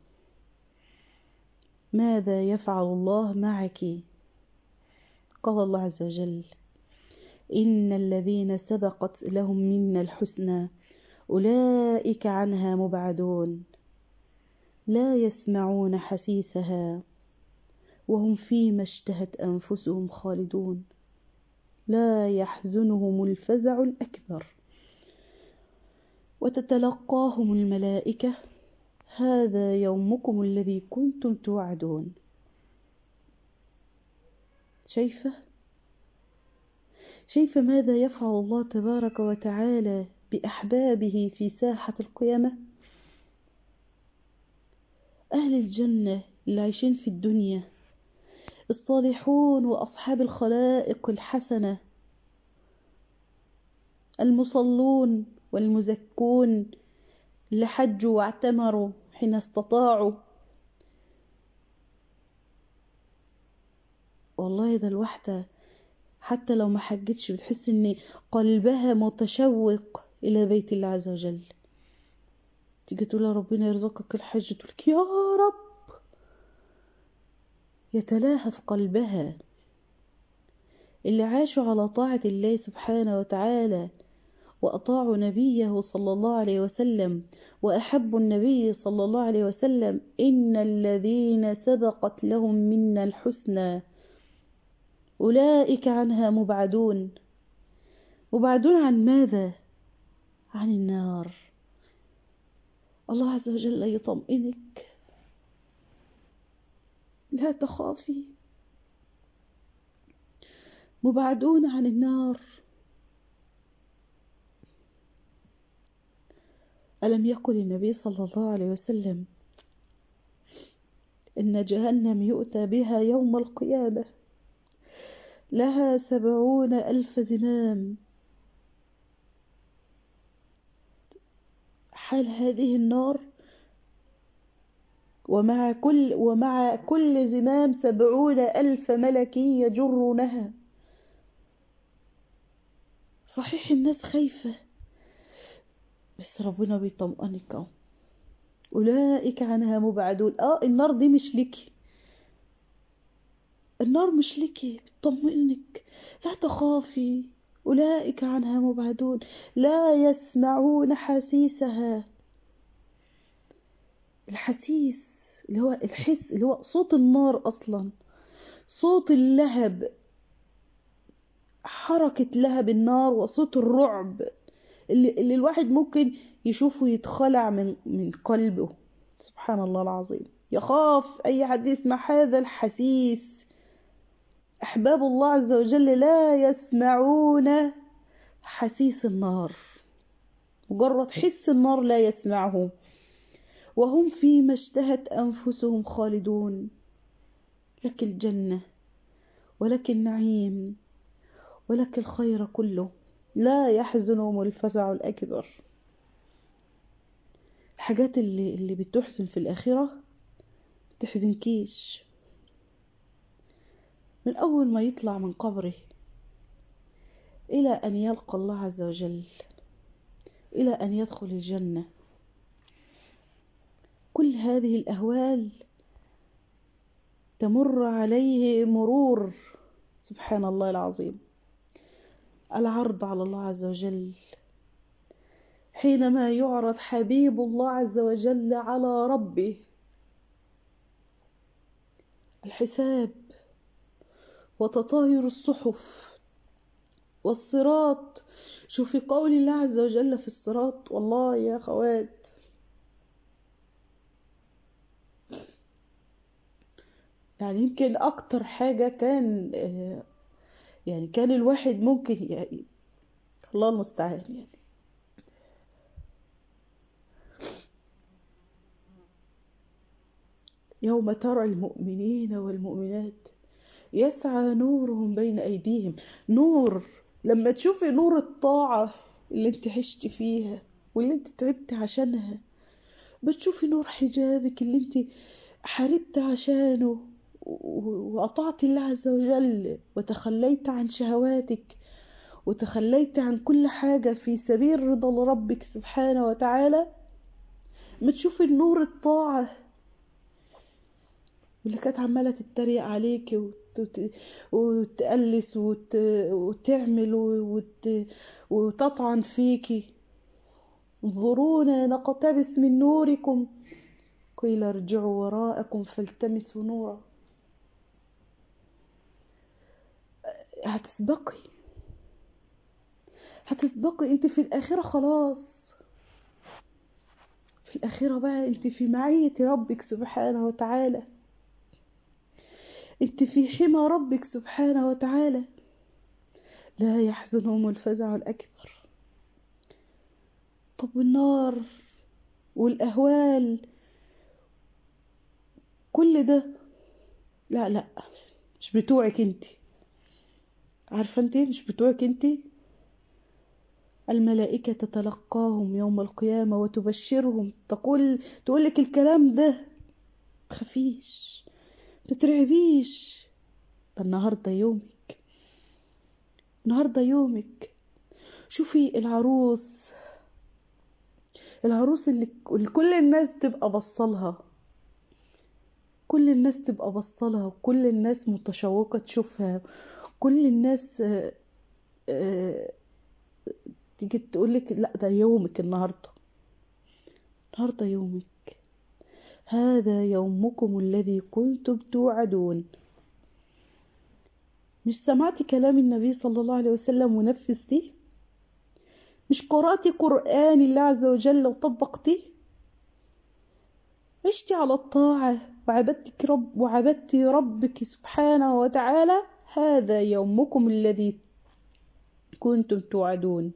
ماذا يفعل الله معك؟ قال الله عز وجل: إن الذين سبقت لهم منا الحسنى أولئك عنها مبعدون لا يسمعون حسيسها وهم فيما اشتهت أنفسهم خالدون لا يحزنهم الفزع الأكبر وتتلقاهم الملائكة هذا يومكم الذي كنتم توعدون. شايفة ماذا يفعل الله تبارك وتعالى بأحبابه في ساحة القيامة؟ أهل الجنة اللي عايشين في الدنيا، الصالحون وأصحاب الخلائق الحسنة، المصلون والمزكون اللي حجوا واعتمروا حين استطاعوا. والله ده الواحدة حتى لو ما حجتش بتحس ان قلبها متشوق الى بيت الله عز وجل. تيجي تقول يا ربنا يرزقك الحج، تقولك يا رب، يتلاهف قلبها. اللي عاشوا على طاعة الله سبحانه وتعالى وأطاعوا نبيه صلى الله عليه وسلم وأحبوا النبي صلى الله عليه وسلم، إن الذين سبقت لهم منا الحسنى أولئك عنها مبعدون. مبعدون عن ماذا؟ عن النار. الله عز وجل يطمئنك: لا تخافي، مبعدون عن النار. ألم يقل النبي صلى الله عليه وسلم إن جهنم يؤتى بها يوم القيامة لها 70,000 زمام. حال هذه النار ومع كل زمام 70,000 ملك يجرونها. صحيح الناس خايفة، بس ربنا بيطمئنك. أولئك عنها مبعدون. النار دي مش لك، النار مش لك، بتطمئنك: لا تخافي، أولئك عنها مبعدون لا يسمعون حسيسها. الحسيس اللي هو الحس، اللي هو صوت النار أصلا، صوت اللهب، حركة لهب النار وصوت الرعب اللي الواحد ممكن يشوفه يتخلع من قلبه. سبحان الله العظيم، يخاف أي حد يسمع هذا الحسيس. أحباب الله عز وجل لا يسمعون حسيس النار، مجرد حس النار لا يسمعه، وهم فيما اشتهت أنفسهم خالدون. لك الجنة ولك النعيم ولك الخير كله لا يحزنهم الفزع الأكبر. الحاجات اللي بتحزن في الآخرة تحزنكيش. من أول ما يطلع من قبره إلى أن يلقى الله عز وجل، إلى أن يدخل الجنة، كل هذه الأهوال تمر عليه مرور. سبحان الله العظيم. العرض على الله عز وجل، حينما يعرض حبيب الله عز وجل على ربه، الحساب وتطاير الصحف والصراط. شوفي قول الله عز وجل في الصراط، والله يا خوات يعني يمكن أكتر حاجة كان الواحد ممكن الله المستعان يوم ترى المؤمنين والمؤمنات يسعى نورهم بين أيديهم. نور، لما تشوفي نور الطاعة اللي انت عشت فيها واللي انت تعبت عشانها، بتشوفي نور حجابك اللي انت حاربت عشانه وأطعت الله عز وجل وتخليت عن شهواتك وتخليت عن كل حاجة في سبيل رضا ربك سبحانه وتعالى، ما تشوفي النور الطاعة واللي كانت عمالة تتريق عليكي وتقلس وتعمل وتطعن فيكي. انظرونا نقتبس من نوركم قيل ارجعوا وراءكم فالتمسوا نورا. هتسبقي انت في الآخرة. خلاص في الآخرة بقى انت في معية ربك سبحانه وتعالى، انت في حمى ربك سبحانه وتعالى. لا يحزنهم الفزع الأكبر. طب النار والأهوال كل ده لا مش بتوعك انت. عارفة انت مش بتوعك انت. الملائكة تتلقاهم يوم القيامة وتبشرهم، تقولك الكلام ده. تخافيش تترعبيش. ده النهاردة يومك، النهاردة يومك. شوفي العروس اللي كل الناس تبقى بصلها، كل الناس تبقى بصلها، وكل الناس متشوقة تشوفها. كل الناس تيجي تقولك لا ده يومك النهاردة، النهاردة يومك. هذا يومكم الذي كنتم توعدون. مش سمعتي كلام النبي صلى الله عليه وسلم ونفذتيه؟ مش قرأتي قرآن الله عز وجل وطبقتيه؟ عشتي على الطاعة وعبدتي ربك سبحانه وتعالى. هذا يومكم الذي كنتم توعدون.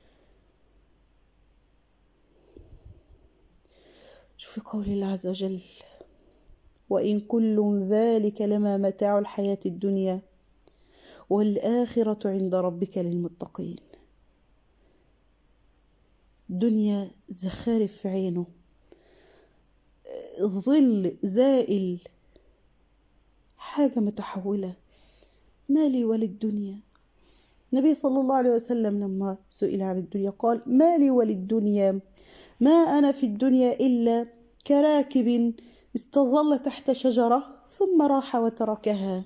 شوفي قول الله عز وجل وإن كل ذلك لما متاع الحياة الدنيا والآخرة عند ربك للمتقين. دنيا زخارف في عينه، ظل زائل، حاجة متحولة. مالي وللدنيا. النبي صلى الله عليه وسلم لما سئل عن الدنيا قال مالي وللدنيا، ما أنا في الدنيا إلا كراكب استظل تحت شجرة ثم راح وتركها.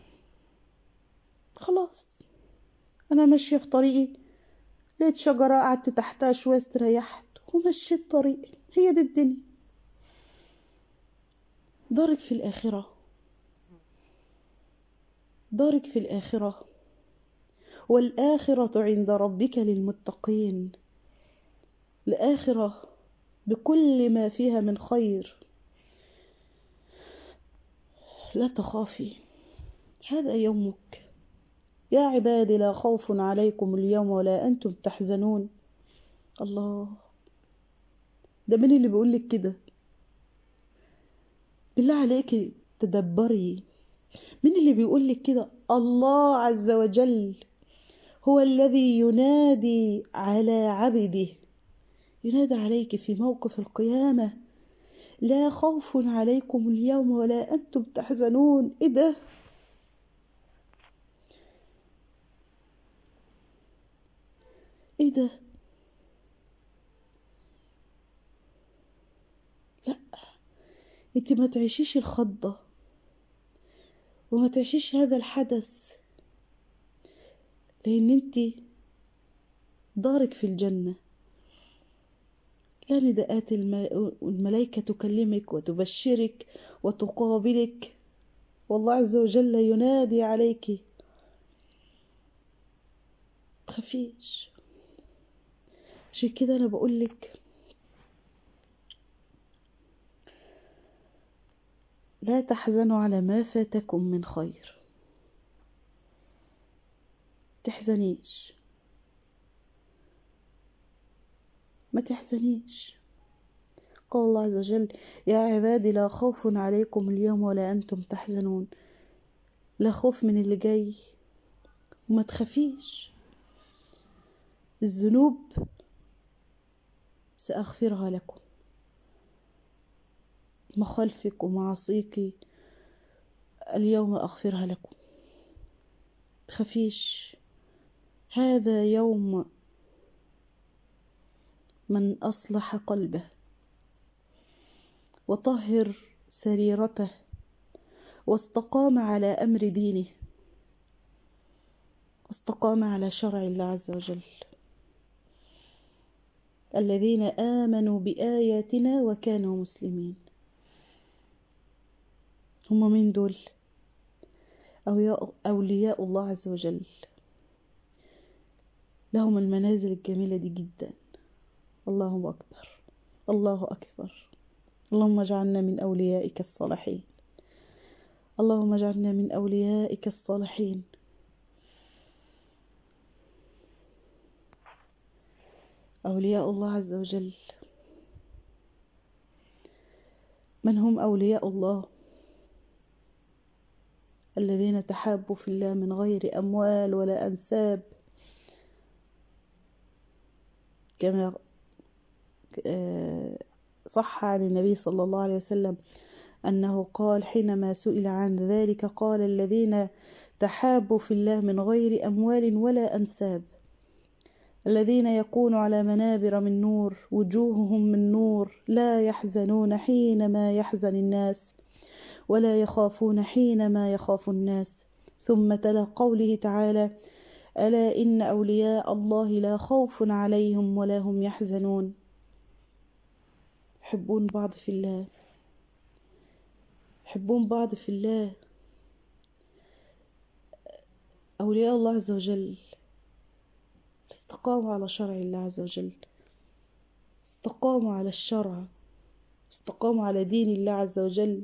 خلاص أنا ماشية في طريقي، لقيت شجرة قعدت تحتها شوية استريحت ومشيت طريقي. هي دي الدنيا. دارك في الآخرة، دارك في الآخرة. والآخرة عند ربك للمتقين. الآخرة بكل ما فيها من خير. لا تخافي، هذا يومك. يا عبادي لا خوف عليكم اليوم ولا أنتم تحزنون. الله، ده مين اللي بيقولك كده؟ بالله عليك تدبري، مين اللي بيقولك كده؟ الله عز وجل هو الذي ينادي على عبده، ينادي عليك في موقف القيامة لا خوف عليكم اليوم ولا أنتم تحزنون. إيه ده؟ إيه ده؟ لا، انت ما تعيشيش الخضة وما تعيشيش هذا الحدث، لأن انت دارك في الجنة. لا نداءات الملائكة تكلمك وتبشرك وتقابلك، والله عز وجل ينادي عليك. تخافيش. عشان كده أنا بقولك لا تحزنوا على ما فاتكم من خير. تحزنيش، ما تحزنيش. قال الله عز وجل يا عبادي لا خوف عليكم اليوم ولا أنتم تحزنون. لا خوف من اللي جاي وما تخافيش. الذنوب سأغفرها لكم، مخالفك ومعاصيك اليوم أغفرها لكم. تخافيش، هذا يوم من أصلح قلبه وطهر سريرته واستقام على أمر دينه واستقام على شرع الله عز وجل. الذين آمنوا بآياتنا وكانوا مسلمين. هم من دول؟ أولياء الله عز وجل، لهم المنازل الجميلة دي جدا. الله أكبر، الله أكبر. اللهم اجعلنا من أوليائك الصالحين، اللهم اجعلنا من أوليائك الصالحين. أولياء الله عز وجل، من هم أولياء الله؟ الذين تحابوا في الله من غير أموال ولا أنساب، كما صح عن النبي صلى الله عليه وسلم أنه قال حينما سئل عن ذلك قال: الذين تحابوا في الله من غير أموال ولا أنساب، الذين يكون على منابر من نور وجوههم من نور، لا يحزنون حينما يحزن الناس ولا يخافون حينما يخاف الناس. ثم تلا قوله تعالى: ألا إن أولياء الله لا خوف عليهم ولا هم يحزنون. يحبون بعض في الله، يحبون بعض في الله. أولياء الله عز وجل استقاموا على شرع الله عز وجل، استقاموا على الشرع، استقاموا على دين الله عز وجل.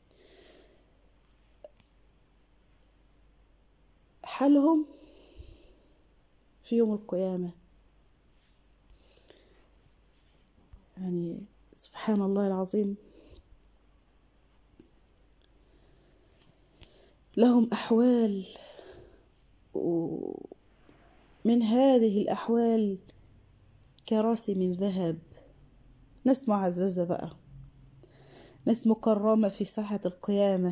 حالهم في يوم القيامة يعني سبحان الله العظيم. لهم أحوال، ومن هذه الأحوال كراسي من ذهب، ناس معززة بقى، ناس مكرمة في ساحة القيامة.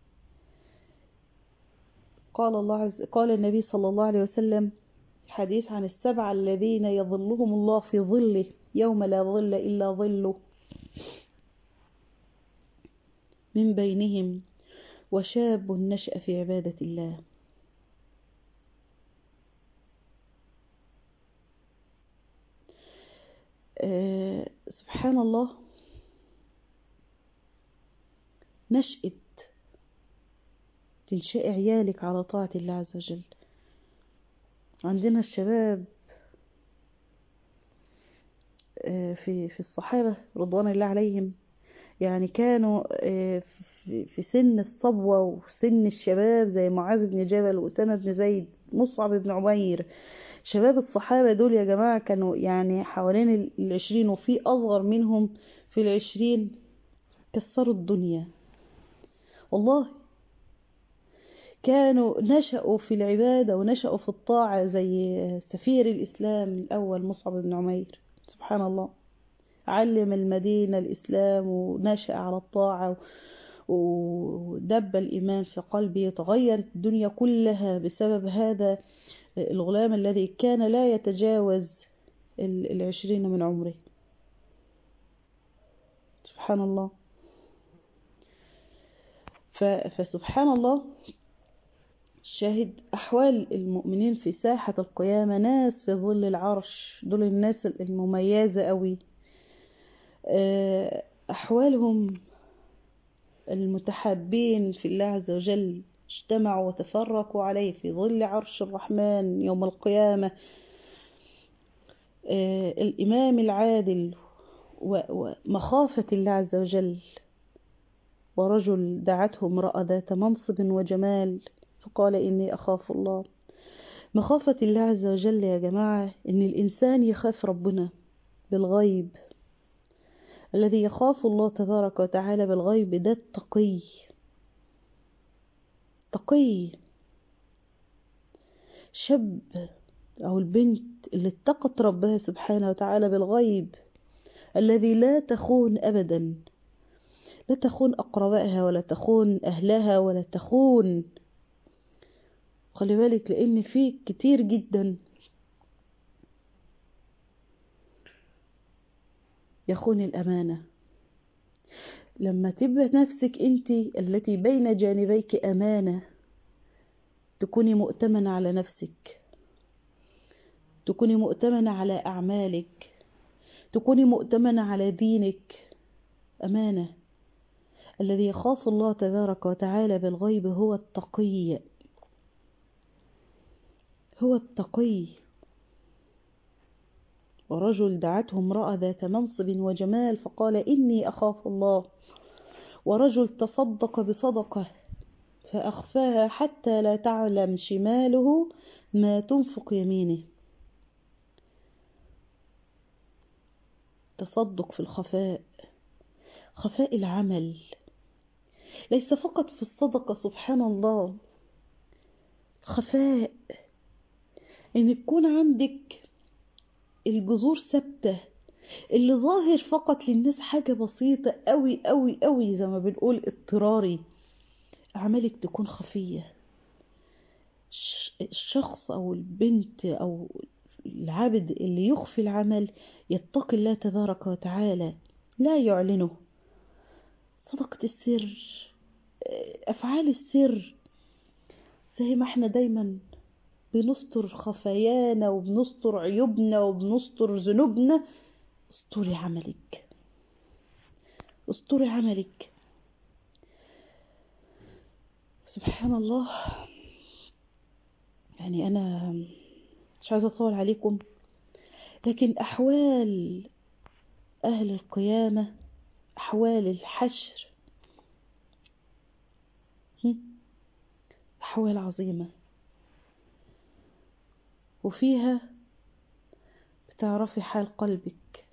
قال النبي صلى الله عليه وسلم حديث عن السبعة الذين يظلهم الله في ظله يوم لا ظل إلا ظله، من بينهم وشاب نشأ في عبادة الله. سبحان الله، نشأة تنشئ عيالك على طاعة الله عز وجل. عندنا الشباب في الصحابة رضوان الله عليهم، يعني كانوا في سن الصبوة وسن الشباب، زي معاذ بن جبل وأسامة بن زيد، مصعب بن عمير. شباب الصحابة دول يا جماعة كانوا يعني حوالين 20، وفي أصغر منهم في 20، كسروا الدنيا والله. كانوا نشأوا في العبادة ونشأوا في الطاعة، زي سفير الإسلام الأول مصعب بن عمير. سبحان الله، علم المدينة الإسلام ونشأ على الطاعة، ودب الإيمان في قلبه. تغيرت الدنيا كلها بسبب هذا الغلام الذي كان لا يتجاوز 20 من عمره. سبحان الله. فسبحان الله، شاهد أحوال المؤمنين في ساحة القيامة، ناس في ظل العرش، دول الناس المميزة قوي. أحوالهم المتحابين في الله عز وجل، اجتمعوا وتفرقوا عليه في ظل عرش الرحمن يوم القيامة. الإمام العادل ومخافة الله عز وجل، ورجل دعته امرأة ذات منصب وجمال فقال إني أخاف الله. مخافة الله عز وجل يا جماعة إن الإنسان يخاف ربنا بالغيب. الذي يخاف الله تبارك وتعالى بالغيب ده التقي. تقي شاب أو البنت اللي اتقت ربها سبحانه وتعالى بالغيب، الذي لا تخون أبدا، لا تخون أقربائها ولا تخون أهلها ولا تخون. خلي بالك، لأن في كتير جدا يخون الأمانة. لما تبقى نفسك انت التي بين جانبيك أمانة، تكوني مؤتمنة على نفسك، تكوني مؤتمنة على أعمالك، تكوني مؤتمنة على دينك. أمانة. الذي يخاف الله تبارك وتعالى بالغيب هو التقي، هو التقي. ورجل دعته امرأة ذات منصب وجمال فقال إني أخاف الله. ورجل تصدق بصدقة فأخفاها حتى لا تعلم شماله ما تنفق يمينه. تصدق في الخفاء، خفاء العمل، ليس فقط في الصدقة. سبحان الله، خفاء، ان يكون عندك الجذور ثابتة. اللي ظاهر فقط للناس حاجة بسيطة قوي قوي قوي، زي ما بنقول اضطراري، أعمالك تكون خفية. الشخص أو البنت أو العبد اللي يخفي العمل يتقي الله تبارك وتعالى، لا يعلنه. صدقة السر، أفعال السر، زي ما احنا دايما بنستر خفايانا وبنستر عيوبنا وبنستر ذنوبنا، استري عملك، استري عملك. سبحان الله. يعني أنا مش عايزة أطول عليكم، لكن أحوال أهل القيامة، أحوال الحشر، أحوال عظيمة، وفيها بتعرفي حال قلبك،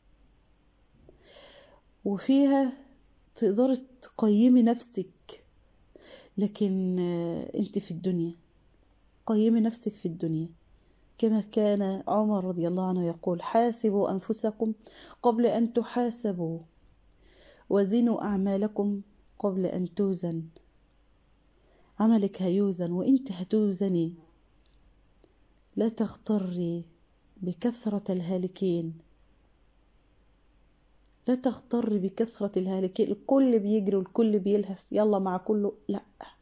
وفيها تقدري تقيمي نفسك. لكن انت في الدنيا، قيمي نفسك في الدنيا. كما كان عمر رضي الله عنه يقول: حاسبوا أنفسكم قبل أن تحاسبوا، وزنوا أعمالكم قبل أن توزن. عملك هيوزن وانت هتوزني. لا تغتري بكثرة الهالكين، لا تغتري بكثرة الهالكين. الكل بيجري والكل بيلهث، يلا مع كله، لا.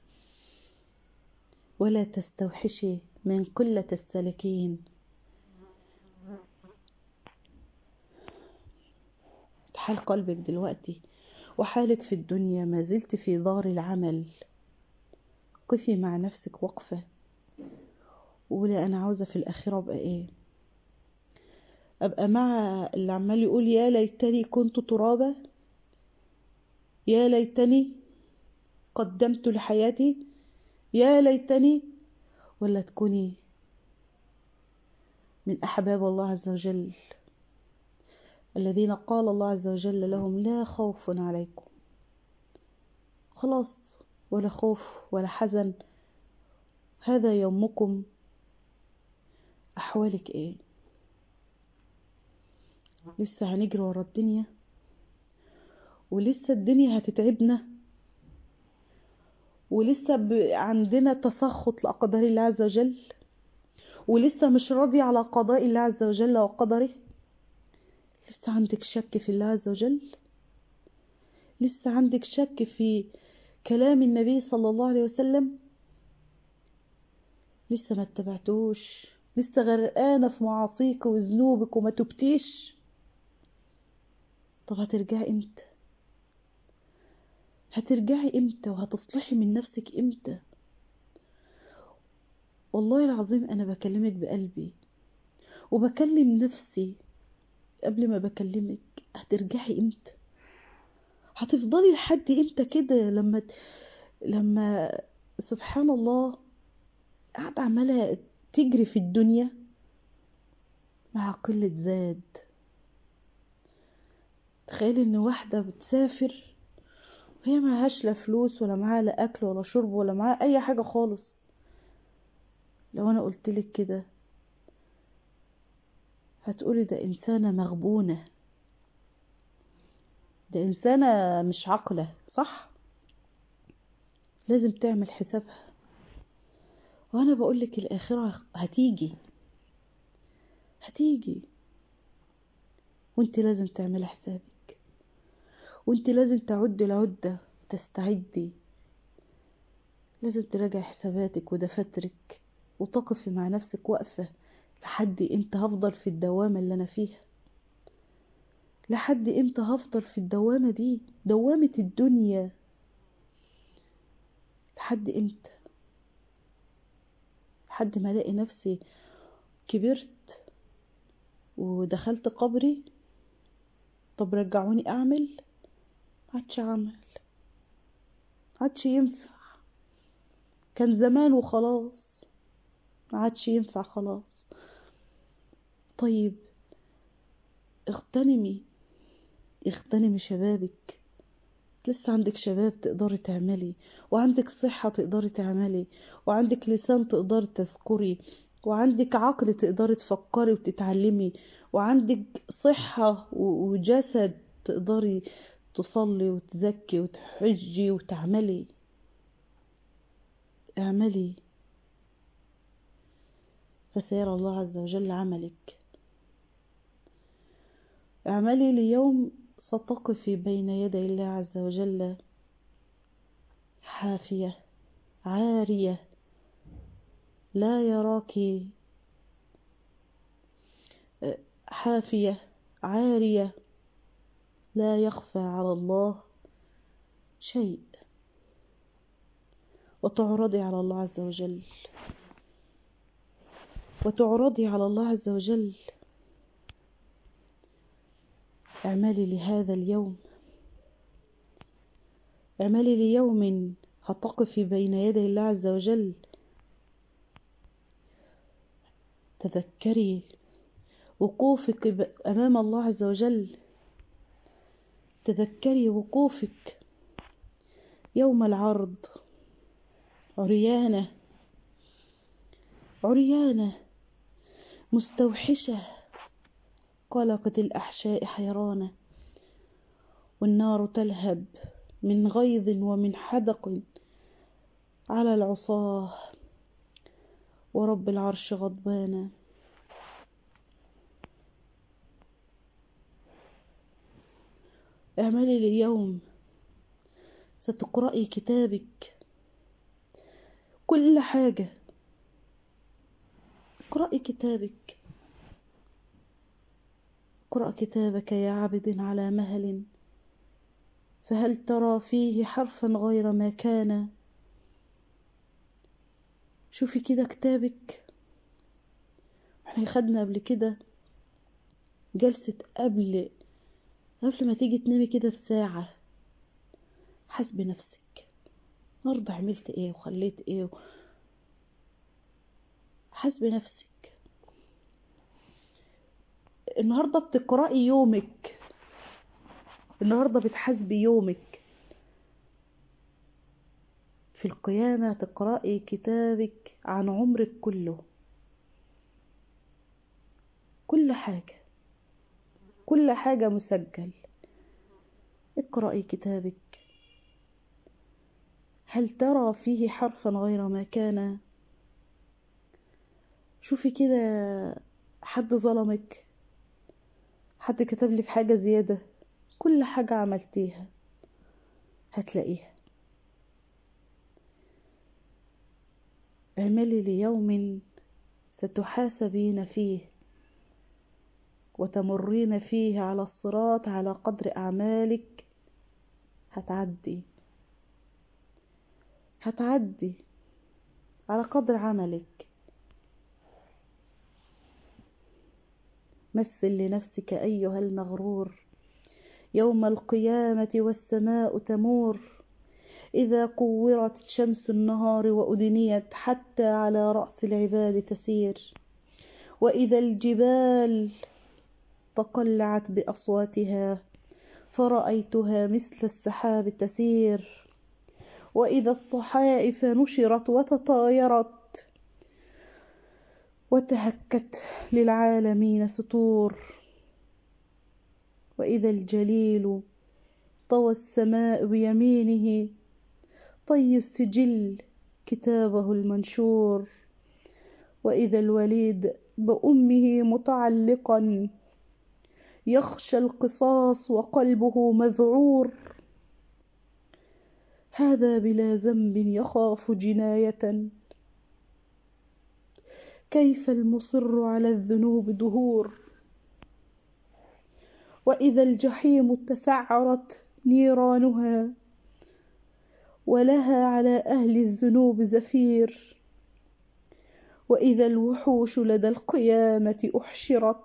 ولا تستوحشي من قلة السالكين. حال قلبك دلوقتي وحالك في الدنيا، ما زلت في دار العمل. قفي مع نفسك وقفة، وقولي أنا عاوزة في الآخرة أبقى إيه؟ أبقى مع اللي عمال يقول يا ليتني كنت ترابا، يا ليتني قدمت لحياتي، يا ليتني، ولا تكوني من أحباب الله عز وجل الذين قال الله عز وجل لهم: لا خوف عليكم. خلاص، ولا خوف ولا حزن، هذا يومكم. أحوالك إيه؟ لسه هنجري ورا الدنيا، ولسه الدنيا هتتعبنا، ولسه عندنا تسخط لأقدار الله عز وجل، ولسه مش راضي على قضاء الله عز وجل وقدره. لسه عندك شك في الله عز وجل، لسه عندك شك في كلام النبي صلى الله عليه وسلم، لسه ما اتبعتوش، لسه غرقانة في معاصيك وذنوبك وما تبتيش. طب هترجعي امتى؟ هترجعي امتى وهتصلحي من نفسك امتى؟ والله العظيم أنا بكلمك بقلبي وبكلم نفسي قبل ما بكلمك. هترجعي امتى؟ هتفضلي لحد امتى كده؟ لما سبحان الله قاعدة عمالة تجري في الدنيا مع قلة زاد. تخيلي ان واحدة بتسافر وهي معهاش لا فلوس ولا معاها لا اكل ولا شرب ولا معاها اي حاجة خالص. لو انا قلتلك كده هتقولي ده انسانة مغبونة، ده انسانة مش عاقلة، صح؟ لازم تعمل حسابها. وانا بقولك الاخرة هتيجي، هتيجي، وانت لازم تعملي حسابك. وانت لازم تعد العدة، تستعدي، لازم تراجع حساباتك ودفاترك، وتقفي مع نفسك وقفة. لحد امتى هفضل في الدوامة اللي انا فيها؟ لحد امتى هفضل في الدوامة دي، دوامة الدنيا؟ لحد امتى؟ لحد ما الاقي نفسي كبرت ودخلت قبري؟ طب رجعوني اعمل، عادش عمل، عادش ينفع، كان زمان وخلاص، عادش ينفع خلاص. طيب اغتنمي، اغتنمي شبابك، لسه عندك شباب تقدري تعملي، وعندك صحة تقدري تعملي، وعندك لسان تقدري تذكري، وعندك عقل تقدري تفكري وتتعلمي، وعندك صحة وجسد تقدري تصلي وتزكي وتحجي وتعملي. اعملي فسيرى الله عز وجل عملك. اعملي ليوم ستقفي بين يدي الله عز وجل حافية عارية، لا يراك، حافية عارية، لا يخفى على الله شيء، وتعرضي على الله عز وجل، وتعرضي على الله عز وجل. اعملي لهذا اليوم، اعملي ليوم هتقفي بين يدي الله عز وجل. تذكري وقوفك أمام الله عز وجل، تذكري وقوفك يوم العرض عريانة، عريانة مستوحشة، قلقة الأحشاء حيرانة، والنار تلهب من غيظ ومن حدق على العصاة، ورب العرش غضبان. اعملي اليوم ستقرأي كتابك، كل حاجة اقرأي كتابك. اقرأ كتابك يا عبد على مهل، فهل ترى فيه حرفا غير ما كان؟ شوفي كده كتابك. احنا خدنا قبل كده جلسة قبل ما تيجي تنامي كده بساعة، حاسبي نفسك النهارده عملت ايه وخليت ايه، حاسبي نفسك. النهارده بتقرأي يومك، النهارده بتحاسبي يومك. في القيامة تقرأي كتابك عن عمرك كله، كل حاجة، كل حاجة مسجل. اقرأي كتابك، هل ترى فيه حرفا غير ما كان؟ شوفي كده، حد ظلمك، حد كتب لك حاجة زيادة، كل حاجة عملتيها هتلاقيها. اعملي ليوم ستحاسبين فيه وتمرين فيه على الصراط على قدر أعمالك. هتعدي، هتعدي على قدر عملك. مثل لنفسك أيها المغرور يوم القيامة والسماء تمور، إذا كورت شمس النهار وأدنيت حتى على رأس العباد تسير، وإذا الجبال تقلعت بأصواتها فرأيتها مثل السحاب تسير، وإذا الصحائف نشرت وتطايرت وتهكت للعالمين سطور، وإذا الجليل طوى السماء بيمينه طي السجل كتابه المنشور، وإذا الوليد بأمه متعلقا يخشى القصاص وقلبه مذعور. هذا بلا ذنب يخاف جناية، كيف المصر على الذنوب دهور. وإذا الجحيم تسعرت نيرانها، ولها على أهل الذنوب زفير. وإذا الوحوش لدى القيامة أحشرت،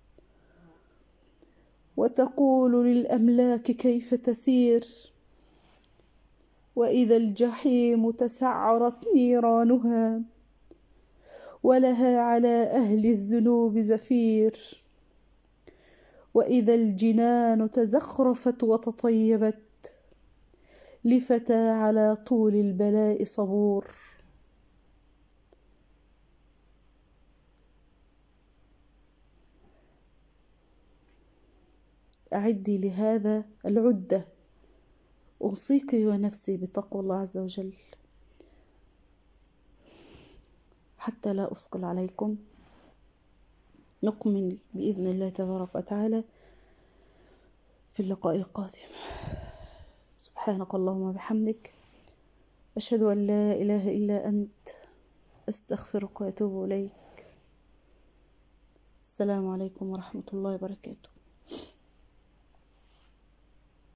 وتقول للأملاك كيف تسير. وإذا الجحيم تسعرت نيرانها، ولها على أهل الذنوب زفير. وإذا الجنان تزخرفت وتطيبت، لفتى على طول البلاء صبور. أعدي لهذا العدة، أوصيك ونفسي بتقوى الله عز وجل حتى لا أثقل عليكم. نكمل بإذن الله تبارك وتعالى في اللقاء القادم. سبحانك اللهم وبحمدك، أشهد أن لا إله إلا أنت، أستغفرك وأتوب إليك. السلام عليكم ورحمة الله وبركاته.